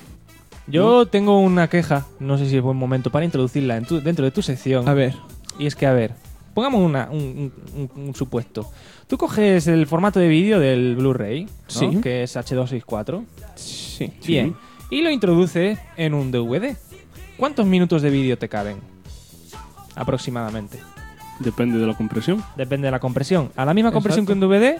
Yo tengo una queja, no sé si es buen momento para introducirla dentro de tu sección. A ver. Y es que, a ver, pongamos un supuesto. Tú coges el formato de vídeo del Blu-ray, ¿no? Sí. Que es H264. Sí. Bien. Y lo introduces en un DVD. ¿Cuántos minutos de vídeo te caben? Aproximadamente. Depende de la compresión. Depende de la compresión. A la misma compresión que un DVD,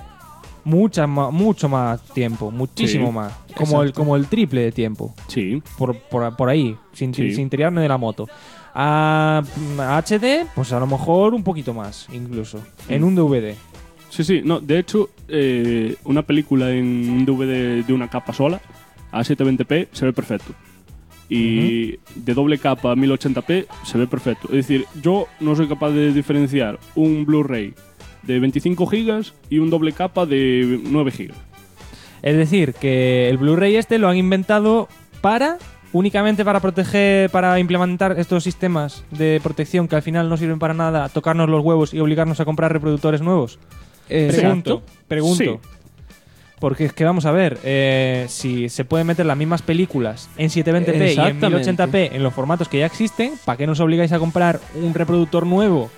mucho más tiempo, muchísimo Sí. más. Exacto. Como el triple de tiempo. Sí. Por ahí, sin Sí. tirarme de la moto. A HD, pues a lo mejor un poquito más, incluso. En un DVD. Sí. No, de hecho, una película en un DVD de una capa sola, a 720p, se ve perfecto. Y de doble capa a 1080p se ve perfecto. Es decir, yo no soy capaz de diferenciar un Blu-ray de 25 gigas y un doble capa de 9 gigas. Es decir, que el Blu-ray este lo han inventado únicamente para proteger, para implementar estos sistemas de protección que al final no sirven para nada, tocarnos los huevos y obligarnos a comprar reproductores nuevos. Pregunto. Sí. Porque es que vamos a ver, si se pueden meter las mismas películas en 720p y en 1080p en los formatos que ya existen, ¿para qué nos obligáis a comprar un reproductor nuevo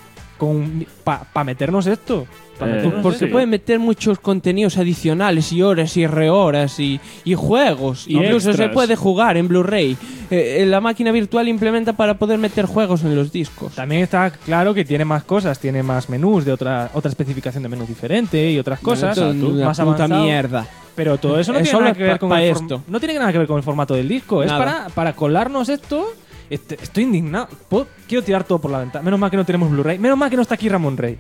para meternos esto? Porque pueden meter muchos contenidos adicionales y horas y rehoras y juegos. Y Incluso extras. se puede jugar en Blu-ray. La máquina virtual implementa para poder meter juegos en los discos. También está claro que tiene más cosas, tiene más menús de otra especificación de menú diferente y otras cosas Una más puta avanzado. mierda. Pero todo eso no Es tiene solo nada que ver con pa' el esto. no tiene nada que ver con el formato del disco, Nada. es para colarnos esto. Estoy indignado. Quiero tirar todo por la ventana. Menos mal que no tenemos Blu-ray. Menos mal que no está aquí Ramón Rey.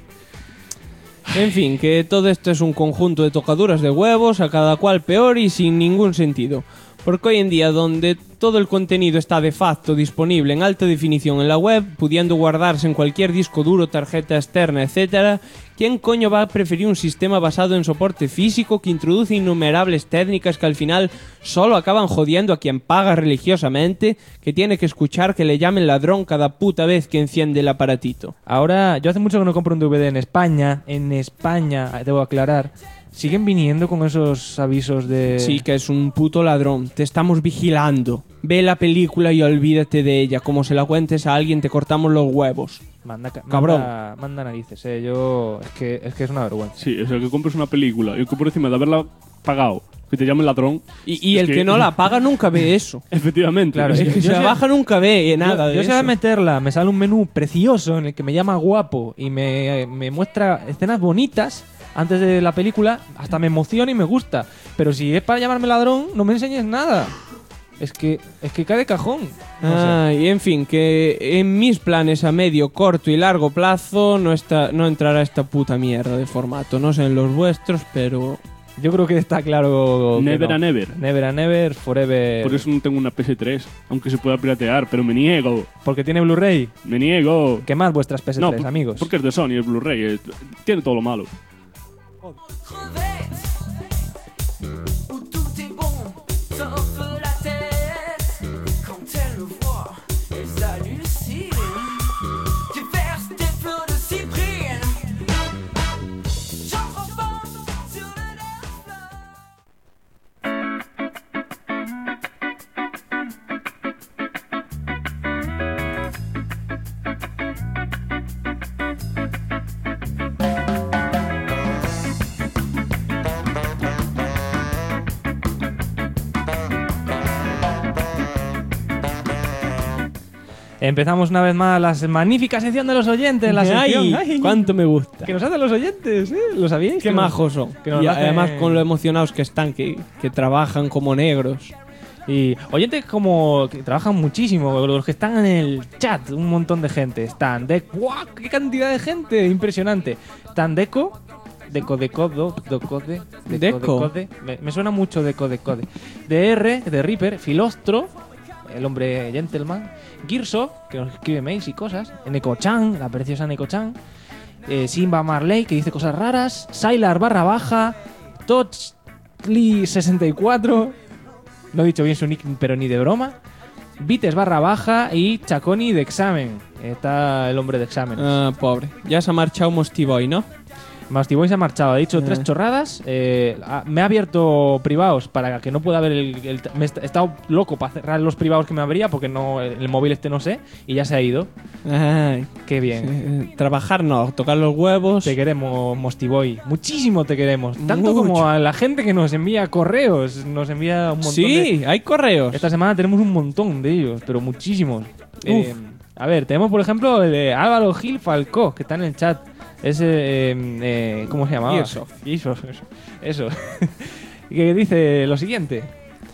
En fin, que todo esto es un conjunto de tocaduras de huevos, a cada cual peor y sin ningún sentido. Porque hoy en día, donde todo el contenido está de facto disponible en alta definición en la web, pudiendo guardarse en cualquier disco duro, tarjeta externa, etc., ¿quién coño va a preferir un sistema basado en soporte físico que introduce innumerables técnicas que al final solo acaban jodiendo a quien paga religiosamente, que tiene que escuchar que le llamen ladrón cada puta vez que enciende el aparatito? Ahora, yo hace mucho que no compro un DVD en España. En España, debo aclarar, siguen viniendo con esos avisos de... Sí, que es un puto ladrón. Te estamos vigilando. Ve la película y olvídate de ella. Como se la cuentes a alguien, te cortamos los huevos. Cabrón. Manda narices, yo... Es que es una vergüenza. Sí, o sea, que compres una película y que por encima de haberla pagado, que te llamen ladrón... Y el que no la paga nunca ve eso. Efectivamente. Claro, El que se la baja nunca ve nada de Yo eso. sé meterla, me sale un menú precioso en el que me llama guapo y me muestra escenas bonitas antes de la película, hasta me emociona y me gusta. Pero si es para llamarme ladrón, no me enseñes nada. Es que cae de cajón. No sé. Y en fin, que en mis planes a medio, corto y largo plazo no entrará esta puta mierda de formato. No sé en los vuestros, pero... Yo creo que está claro que Never no. and ever. Never and ever, forever. Por eso no tengo una PS3, aunque se pueda piratear, pero me niego. Porque tiene Blu-ray. Me niego. Quemad vuestras PS3, No, amigos. porque es de Sony, el Blu-ray. Tiene todo lo malo. Où tout est bon, sauf la tête. Quand elle le voit, elle s'hallucine. Tu verses des fleurs de cyprine. J'entrefonds sur le dance floor. Empezamos una vez más la magnífica sección de los oyentes. La sección, ¡Ay! ¡Cuánto me gusta! Que nos hacen los oyentes, ¿eh? ¿Lo sabíais? ¡Qué majos son! que nos Y hacen- además con lo emocionados que están, que trabajan como negros. Y oyentes como que trabajan muchísimo, los que están en el chat, un montón de gente. Están ¡guau! ¡Qué cantidad de gente! Impresionante. Están Deco. Me suena mucho Deco. DR, de Reaper, Filostro, el hombre gentleman, Girso, que nos escribe mails y cosas, Neko-chan, la preciosa Neko-chan, Simba Marley, que dice cosas raras, Sylar _, Tochli64, no he dicho bien su nick, pero ni de broma, Vites _ y Chaconi de examen. Está el hombre de exámenes. Ah, pobre. Ya se ha marchado Mostiboy, ¿no? Mastiboy se ha marchado, ha dicho 3 chorradas. Me ha abierto privados para que no pueda ver he estado loco para cerrar los privados que me abría porque no el móvil no sé y ya se ha ido. Ay, Qué bien. trabajar no, tocar los huevos. Te queremos, Mostiboy. Muchísimo te queremos. Tanto Mucho. como a la gente que nos envía correos. Nos envía un montón Sí, hay correos. Esta semana tenemos un montón de ellos, pero muchísimos. A ver, tenemos por ejemplo el de Álvaro Gil Falcó, que está en el chat. Ese, ¿cómo se llamaba? Eso. Que dice lo siguiente.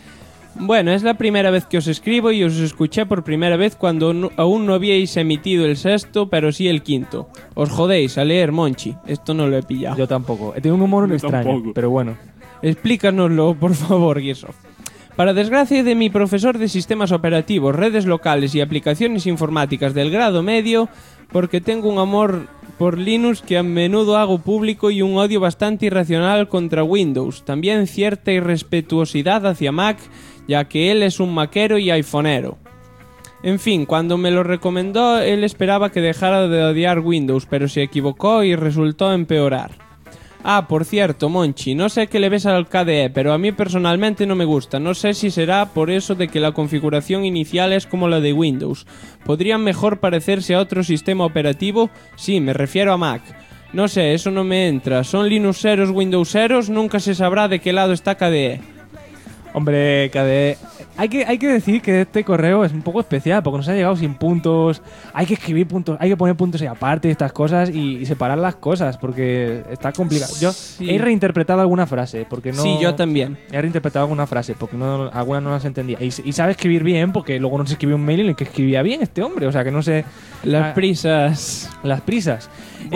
Bueno, es la primera vez que os escribo y os escuché por primera vez cuando aún no habíais emitido el 6º, pero sí el 5º. Os jodéis a leer, Monchi. Esto no lo he pillado. Yo tampoco. He tenido un humor Yo extraño, tampoco. pero bueno. Explícanoslo, por favor, Gearsoft. Para desgracia de mi profesor de sistemas operativos, redes locales y aplicaciones informáticas del grado medio, porque tengo un amor por Linux que a menudo hago público y un odio bastante irracional contra Windows. También cierta irrespetuosidad hacia Mac, ya que él es un maquero y iPhoneero. En fin, cuando me lo recomendó, él esperaba que dejara de odiar Windows, pero se equivocó y resultó empeorar. Ah, por cierto, Monchi, no sé qué le ves al KDE, pero a mí personalmente no me gusta. No sé si será por eso de que la configuración inicial es como la de Windows. ¿Podrían mejor parecerse a otro sistema operativo? Sí, me refiero a Mac. No sé, eso no me entra. ¿Son Linuxeros, Windowseros? Nunca se sabrá de qué lado está KDE. Hombre, KDE. Hay que decir que este correo es un poco especial porque nos ha llegado sin puntos. Hay que escribir puntos, hay que poner puntos ahí aparte de estas cosas y separar las cosas porque está complicado. Yo he reinterpretado alguna frase porque no. Sí, yo también. He reinterpretado alguna frase porque algunas no las entendía. Y sabe escribir bien porque luego nos escribió un mail en el que escribía bien este hombre. O sea que no sé. Las prisas. Las prisas.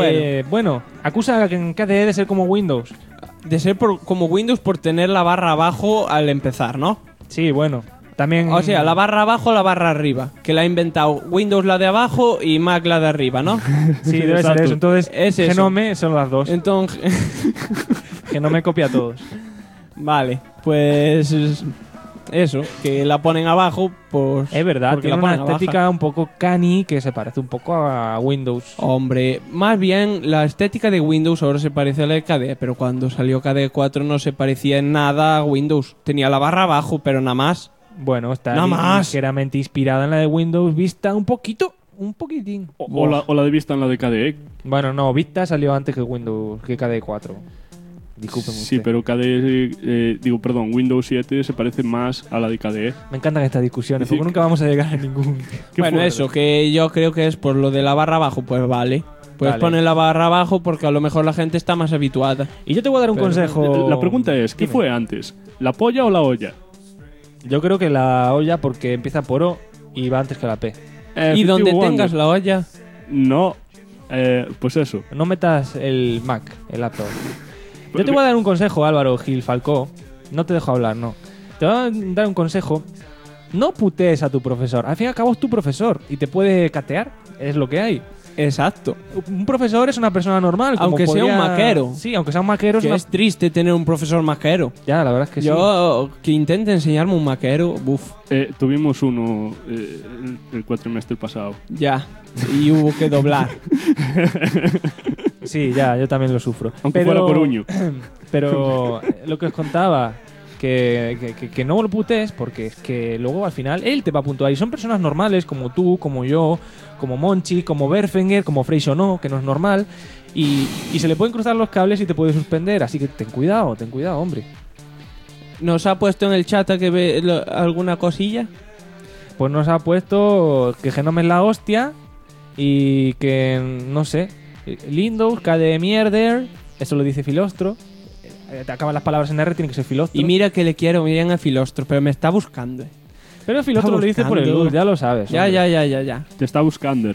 Bueno, acusa en KDE de ser como Windows. De ser como Windows por tener la barra abajo al empezar, ¿no? Sí, bueno. También. O sea, la barra abajo, la barra arriba. Que la ha inventado Windows la de abajo y Mac la de arriba, ¿no? Sí, debe ser eso. Entonces, es eso. Genome son las dos. Entonces. Genome copia a todos. Vale, pues. Eso, que la ponen abajo, pues. Es verdad, porque tiene la una ponen estética abajo. un poco canny que se parece un poco a Windows. Hombre, más bien la estética de Windows ahora se parece a la de KDE, pero cuando salió KDE 4 no se parecía en nada a Windows. Tenía la barra abajo, pero nada más. Bueno, está Nada más. ligeramente inspirada en la de Windows Vista un poquitín. O la de Vista en la de KDE. Bueno, no, Vista salió antes que Windows, que KDE 4. Discúlpeme Sí, usted. pero Windows 7 se parece más a la de KDE. Me encantan estas discusiones, Sí, porque nunca vamos a llegar a ningún... Bueno, eso, que yo creo que es por lo de la barra abajo, pues vale. Puedes Vale. poner la barra abajo porque a lo mejor la gente está más habituada. Y yo te voy a dar un consejo... La pregunta es, ¿qué Dime. fue antes? ¿La polla o la olla? Yo creo que la olla porque empieza por O y va antes que la P. Y donde Effective tengas Wonder. la olla. No, pues eso. No metas el Mac, el laptop. Yo te voy a dar un consejo, Álvaro Gil Falcó. No te dejo hablar, no. Te voy a dar un consejo. No putees a tu profesor. Al fin y al cabo es tu profesor y te puede catear. Es lo que hay. Exacto. Un profesor es una persona normal. como Aunque sea un maquero. Sí, aunque sea un maquero. Que es triste tener un profesor maquero. Ya, la verdad es que Yo, que intente enseñarme un maquero, buf. Tuvimos uno el cuatrimestre pasado. Ya. Y hubo que doblar. Sí, ya, yo también lo sufro. Aunque fuera por uño. Pero lo que os contaba, que no lo putees, porque es que luego al final él te va a puntuar. Y son personas normales, como tú, como yo, como Monchi, como Berfenger, como Freixo, que no es normal. Y se le pueden cruzar los cables y te puede suspender. Así que ten cuidado, hombre. ¿Nos ha puesto en el chat a que ve alguna cosilla? pues nos ha puesto que Genome es la hostia y que, no sé, Windows, KDE mierder, eso lo dice Filostro. Te acaban las palabras en R, tiene que ser Filostro. Y mira que le quiero bien a Filostro, pero me está buscando. Pero Filostro lo dice por el luz, ya lo sabes. Ya. Te está buscando.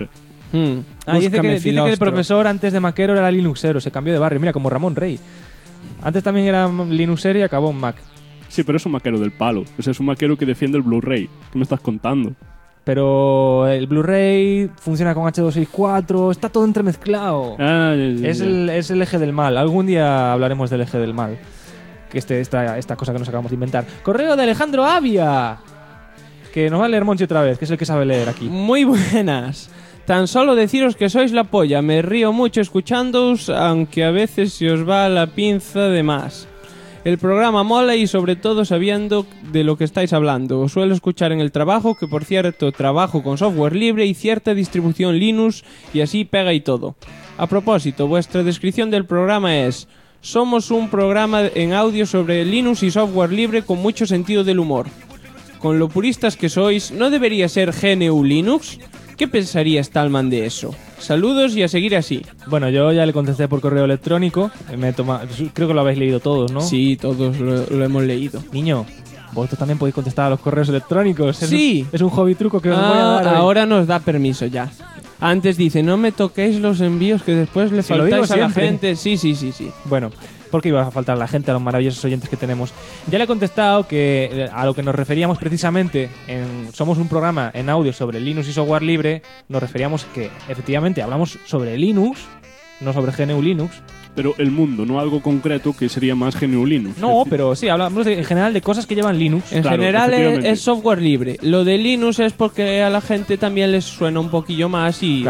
Dice que el profesor antes de Maquero era Linuxero, se cambió de barrio. Mira, como Ramón Rey. Antes también era Linuxero y acabó en Mac. Sí, pero es un maquero del palo. O sea, es un maquero que defiende el Blu-ray. ¿Qué me estás contando? Pero el Blu-ray funciona con H264, está todo entremezclado. Es el eje del mal. Algún día hablaremos del eje del mal. Que esta cosa que nos acabamos de inventar. Correo de Alejandro Avia, que nos va a leer Monchi otra vez, que es el que sabe leer aquí. Muy buenas. Tan solo deciros que sois la polla. Me río mucho escuchándoos, aunque a veces se os va la pinza de más. El programa mola y sobre todo sabiendo de lo que estáis hablando. Os suelo escuchar en el trabajo, que por cierto trabajo con software libre y cierta distribución Linux y así pega y todo. A propósito, vuestra descripción del programa es: somos un programa en audio sobre Linux y software libre con mucho sentido del humor. Con lo puristas que sois, ¿no debería ser GNU Linux? ¿Qué pensaría Stallman de eso? Saludos y a seguir así. Bueno, yo ya le contesté por correo electrónico. Creo que lo habéis leído todos, ¿no? Sí, todos lo hemos leído. Niño, vosotros también podéis contestar a los correos electrónicos. Sí. Es un hobby truco que os voy a dar hoy. Ahora nos da permiso ya. Antes dice, no me toquéis los envíos que después le faltáis a la gente. Sí. Bueno, porque iba a faltar a la gente, a los maravillosos oyentes que tenemos. Ya le he contestado que a lo que nos referíamos precisamente somos un programa en audio sobre Linux y software libre. Nos referíamos que efectivamente hablamos sobre Linux, no sobre GNU Linux. Pero el mundo, no algo concreto que sería más GNU Linux. No, pero sí, hablamos en general de cosas que llevan Linux. En general es software libre. Lo de Linux es porque a la gente también les suena un poquillo más y...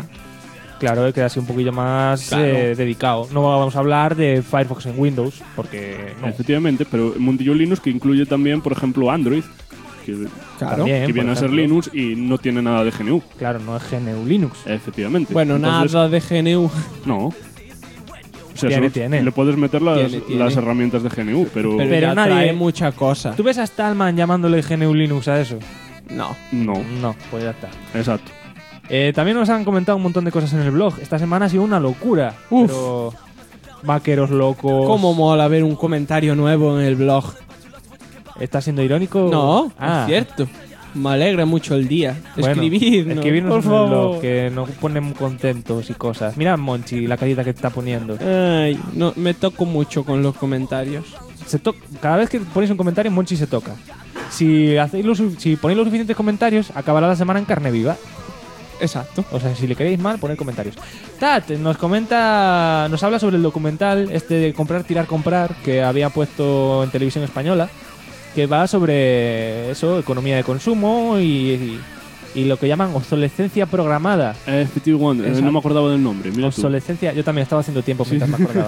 Claro, queda así un poquillo más dedicado. No vamos a hablar de Firefox en Windows, porque no. Efectivamente, pero el mundillo Linux que incluye también, por ejemplo, Android, que viene a ser Linux y no tiene nada de GNU. Claro, no es GNU Linux. Efectivamente. Bueno, entonces, nada de GNU. No. O sea, tiene. Le puedes meter las herramientas de GNU, pero nadie trae mucha cosa. ¿Tú ves a Stallman llamándole GNU Linux a eso? No, pues ya está. Exacto. También nos han comentado un montón de cosas en el blog. Esta semana ha sido una locura. Uf. Pero vaqueros locos. ¿Cómo mola ver un comentario nuevo en el blog? ¿Estás siendo irónico? No, es cierto. Me alegra mucho el día. Bueno, escribirnos por favor, blog, que nos ponen contentos y cosas. Mira Monchi, la carita que te está poniendo. Ay, no, me toco mucho con los comentarios. Cada vez que ponéis un comentario, Monchi se toca. Si ponéis los suficientes comentarios, acabará la semana en carne viva. Exacto. O sea, si le queréis mal, poned comentarios. Tat nos habla sobre el documental de Comprar, Tirar, Comprar, que había puesto en Televisión Española, que va sobre eso, economía de consumo y lo que llaman obsolescencia programada. Efectivamente, no me acordaba del nombre. Mira obsolescencia, yo también estaba haciendo tiempo mientras me acordaba.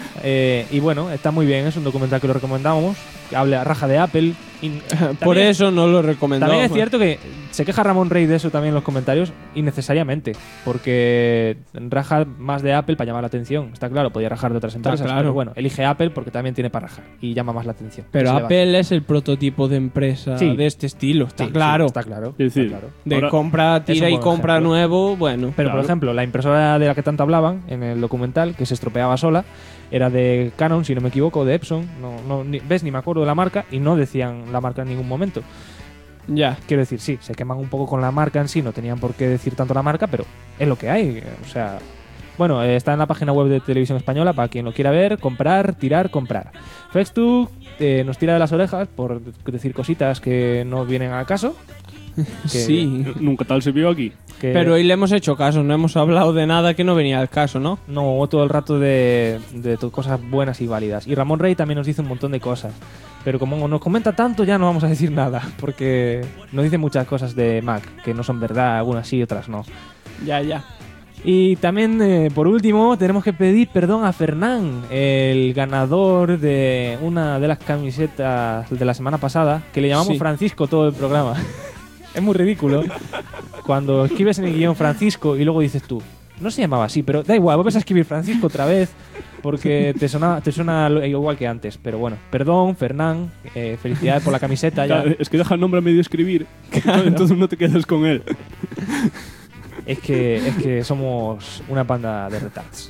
Y bueno, está muy bien, es un documental que lo recomendamos, que habla raja de Apple. Por eso no lo recomendamos. También es cierto que se queja Ramón Rey de eso también en los comentarios, innecesariamente, porque raja más de Apple para llamar la atención. Está claro, podía rajar de otras empresas, pero bueno, elige Apple porque también tiene para rajar y llama más la atención. Pero Apple es el prototipo de empresa de este estilo, está claro. Está claro. Es decir, de compra, tira y compra nuevo, bueno. Pero por ejemplo, la impresora de la que tanto hablaban en el documental, que se estropeaba sola, era de Canon, si no me equivoco, de Epson. Ni me acuerdo de la marca y no decían la marca en ningún momento. Ya. Quiero decir, sí, se queman un poco con la marca en sí, no tenían por qué decir tanto la marca, pero es lo que hay. O sea, bueno, está en la página web de Televisión Española para quien lo quiera ver, comprar, tirar, comprar. Fextu nos tira de las orejas por decir cositas que no vienen al caso. Sí. Nunca tal se vio aquí. Pero hoy le hemos hecho caso, no hemos hablado de nada que no venía al caso, ¿no? No, todo el rato de cosas buenas y válidas. Y Ramón Rey también nos dice un montón de cosas. Pero como nos comenta tanto, ya no vamos a decir nada. Porque nos dice muchas cosas de Mac, que no son verdad, algunas sí, otras no. Ya. Y también, por último, tenemos que pedir perdón a Fernán, el ganador de una de las camisetas de la semana pasada, que le llamamos Francisco todo el programa. Es muy ridículo cuando escribes en el guión Francisco y luego dices tú No se llamaba así, pero da igual, vuelves a escribir Francisco otra vez porque te suena igual que antes. Pero bueno, perdón, Fernán, felicidades por la camiseta. Ya. Claro, es que deja el nombre a medio escribir, entonces no te quedas con él. Es que somos una banda de retards.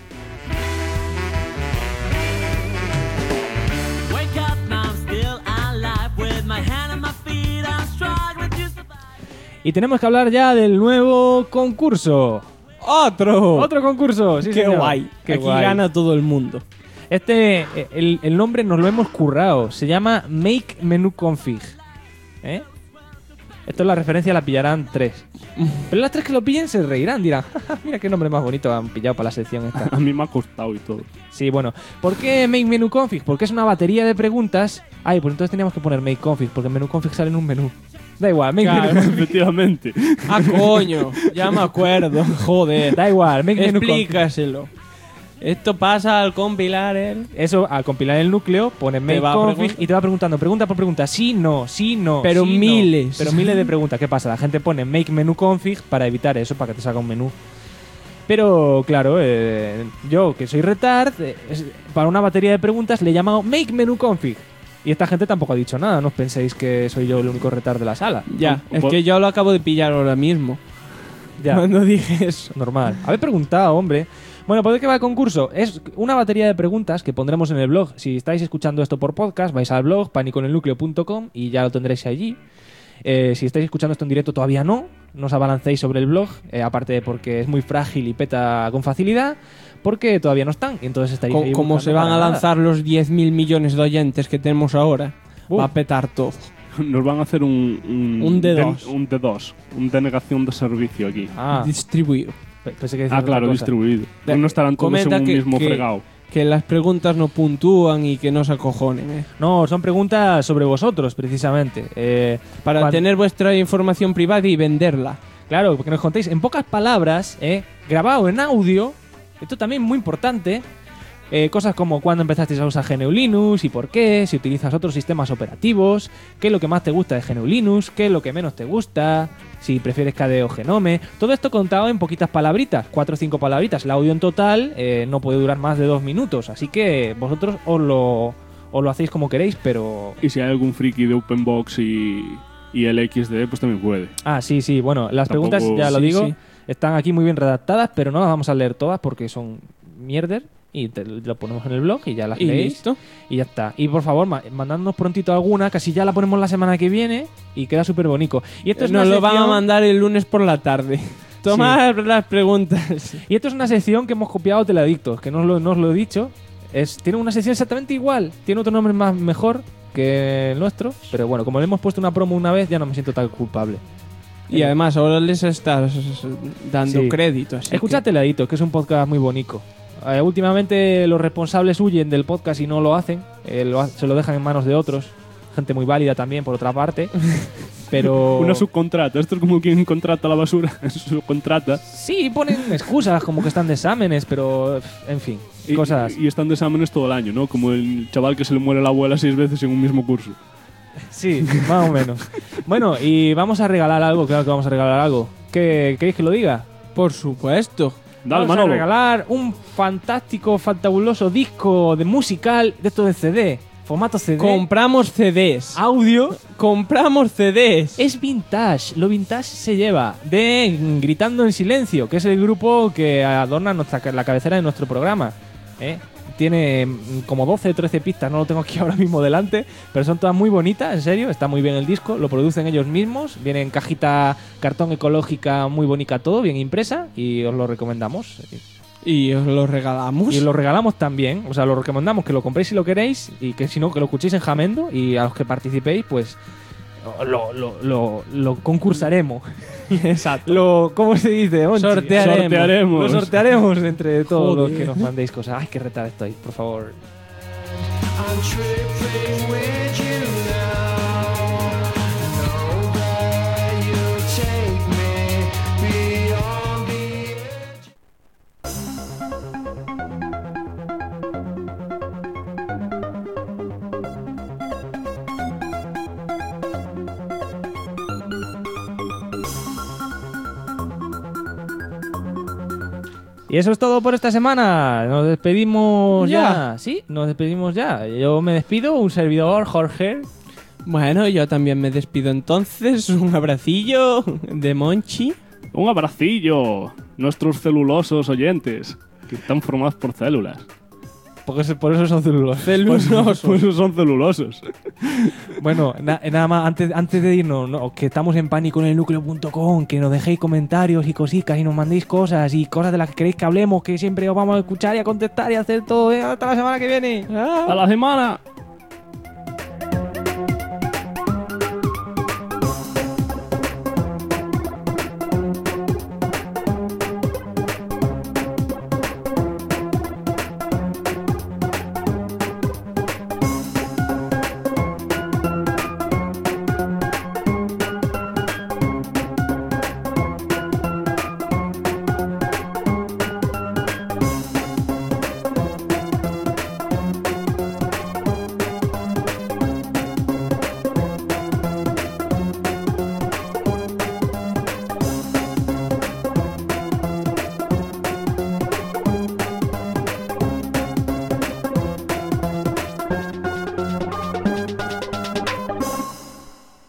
Y tenemos que hablar ya del nuevo concurso. ¡Otro concurso! Sí, ¡Qué señor. guay! ¡Qué Aquí guay! gana todo el mundo. El nombre nos lo hemos currado. Se llama Make Menu Config. ¿Eh? Esto es la referencia, la pillarán 3. Pero las 3 que lo pillen se reirán, dirán, mira qué nombre más bonito han pillado para la sección esta. A mí me ha costado y todo. Sí, bueno. ¿Por qué Make Menu Config? Porque es una batería de preguntas. Ay, pues entonces teníamos que poner Make Config, porque Menu Config sale en un menú. Da igual, Make Claro, Menu Config. Efectivamente. ¡Ah, coño! Ya me acuerdo. Joder. Da igual, Make Menu Config. Explícaselo. Esto pasa al compilar el... Eso, al compilar el núcleo, pone Make va a Config y te va preguntando, pregunta por pregunta, sí, no, Pero sí, no. miles. Pero miles de preguntas. ¿Qué pasa? La gente pone Make Menu Config para evitar eso, para que te salga un menú. Pero, claro, yo, que soy retard, para una batería de preguntas le he llamado Make Menu Config. Y esta gente tampoco ha dicho nada, no os penséis que soy yo el único retard de la sala. Ya, es que yo lo acabo de pillar ahora mismo. Ya. Cuando dije eso. Normal. Habéis preguntado, hombre. Bueno, ¿por qué va el concurso? Es una batería de preguntas que pondremos en el blog. Si estáis escuchando esto por podcast, vais al blog paniconelnucleo.com y ya lo tendréis allí. Si estáis escuchando esto en directo todavía no os abalancéis sobre el blog, aparte de porque es muy frágil y peta con facilidad, porque todavía no están. Y entonces estaréis ahí Como se buscando van a para lanzar los 10.000 millones de oyentes que tenemos ahora, va a petar todo. Nos van a hacer un D2. Un D2. Un denegación de servicio aquí. Ah, Distribuido. pensé que decías otra claro, cosa. distribuido. No estarán todos en Comenta un mismo que fregado. Que las preguntas no puntúan y que no se acojonen, No, son preguntas sobre vosotros, precisamente. Para tener vuestra información privada y venderla. Claro, porque nos contéis en pocas palabras, grabado en audio, esto también muy importante, cosas como cuándo empezasteis a usar GNU Linux y por qué, si utilizas otros sistemas operativos, qué es lo que más te gusta de GNU Linux, qué es lo que menos te gusta, si prefieres KDE o Genome. Todo esto contado en poquitas palabritas, 4 o 5 palabritas. El audio en total no puede durar más de 2 minutos, así que vosotros os lo hacéis como queréis, pero... Y si hay algún friki de OpenBox y el XD, pues también puede. Ah, sí, bueno, las Tampoco... preguntas, ya lo digo, sí. Están aquí muy bien redactadas, pero no las vamos a leer todas porque son mierder. Y lo ponemos en el blog y ya las Y leéis. listo. Y ya está. Y por favor, mandadnos prontito alguna, casi ya la ponemos la semana que viene y queda súper bonito. Y esto es Nos una lo van a sección- mandar el lunes por la tarde. Tomad las preguntas. Y esto es una sección que hemos copiado de Teladictos, que no os lo he dicho. Tiene una sección exactamente igual. Tiene otro nombre mejor que el nuestro. Pero bueno, como le hemos puesto una promo una vez, ya no me siento tan culpable. Y además ahora les estás dando Sí. crédito. Así Escucha Teladictos, que es un podcast muy bonito. Últimamente los responsables huyen del podcast y no lo hacen. Se lo dejan en manos de otros. Gente muy válida también, por otra parte. Pero... Una subcontrata. Esto es como quien contrata la basura. Subcontrata. Sí, ponen excusas como que están de exámenes, pero... En fin, cosas... Y están de exámenes todo el año, ¿no? Como el chaval que se le muere la abuela 6 veces en un mismo curso. Sí, más o menos. Bueno, y vamos a regalar algo. Claro que vamos a regalar algo. ¿Queréis que lo diga? Por supuesto. Dale, Vamos Manolo. a regalar un fantástico, fantabuloso disco de musical de esto de CD. Formato CD. Compramos CDs. Audio. Compramos CDs. Es vintage. Lo vintage se lleva de Gritando en Silencio, que es el grupo que adorna la cabecera de nuestro programa. Tiene como 12 o 13 pistas, no lo tengo aquí ahora mismo delante, pero son todas muy bonitas, en serio, está muy bien el disco, lo producen ellos mismos, viene en cajita cartón ecológica muy bonita todo, bien impresa, y os lo recomendamos. Y os lo regalamos. Y os lo regalamos también, o sea, lo recomendamos que lo compréis si lo queréis, y que si no, que lo escuchéis en Jamendo, y a los que participéis, pues lo concursaremos. Exacto. ¿Cómo se dice? Monchi? Sortearemos. Lo sortearemos entre todos los Joder. que nos mandéis cosas. Ay, qué retada estoy, por favor. Y eso es todo por esta semana. Nos despedimos Ya. ya. Sí, nos despedimos ya. Yo me despido, un servidor, Jorge. Bueno, yo también me despido entonces. Un abracillo de Monchi. Un abracillo, nuestros celulosos oyentes, que están formados por células. Por eso son celulosos. Por eso son celulosos. Bueno, nada más, antes de irnos, no, que estamos en pánico en el núcleo.com, que nos dejéis comentarios y cositas y nos mandéis cosas y cosas de las que queréis que hablemos, que siempre os vamos a escuchar y a contestar y a hacer todo. Hasta la semana que viene. ¡A la semana!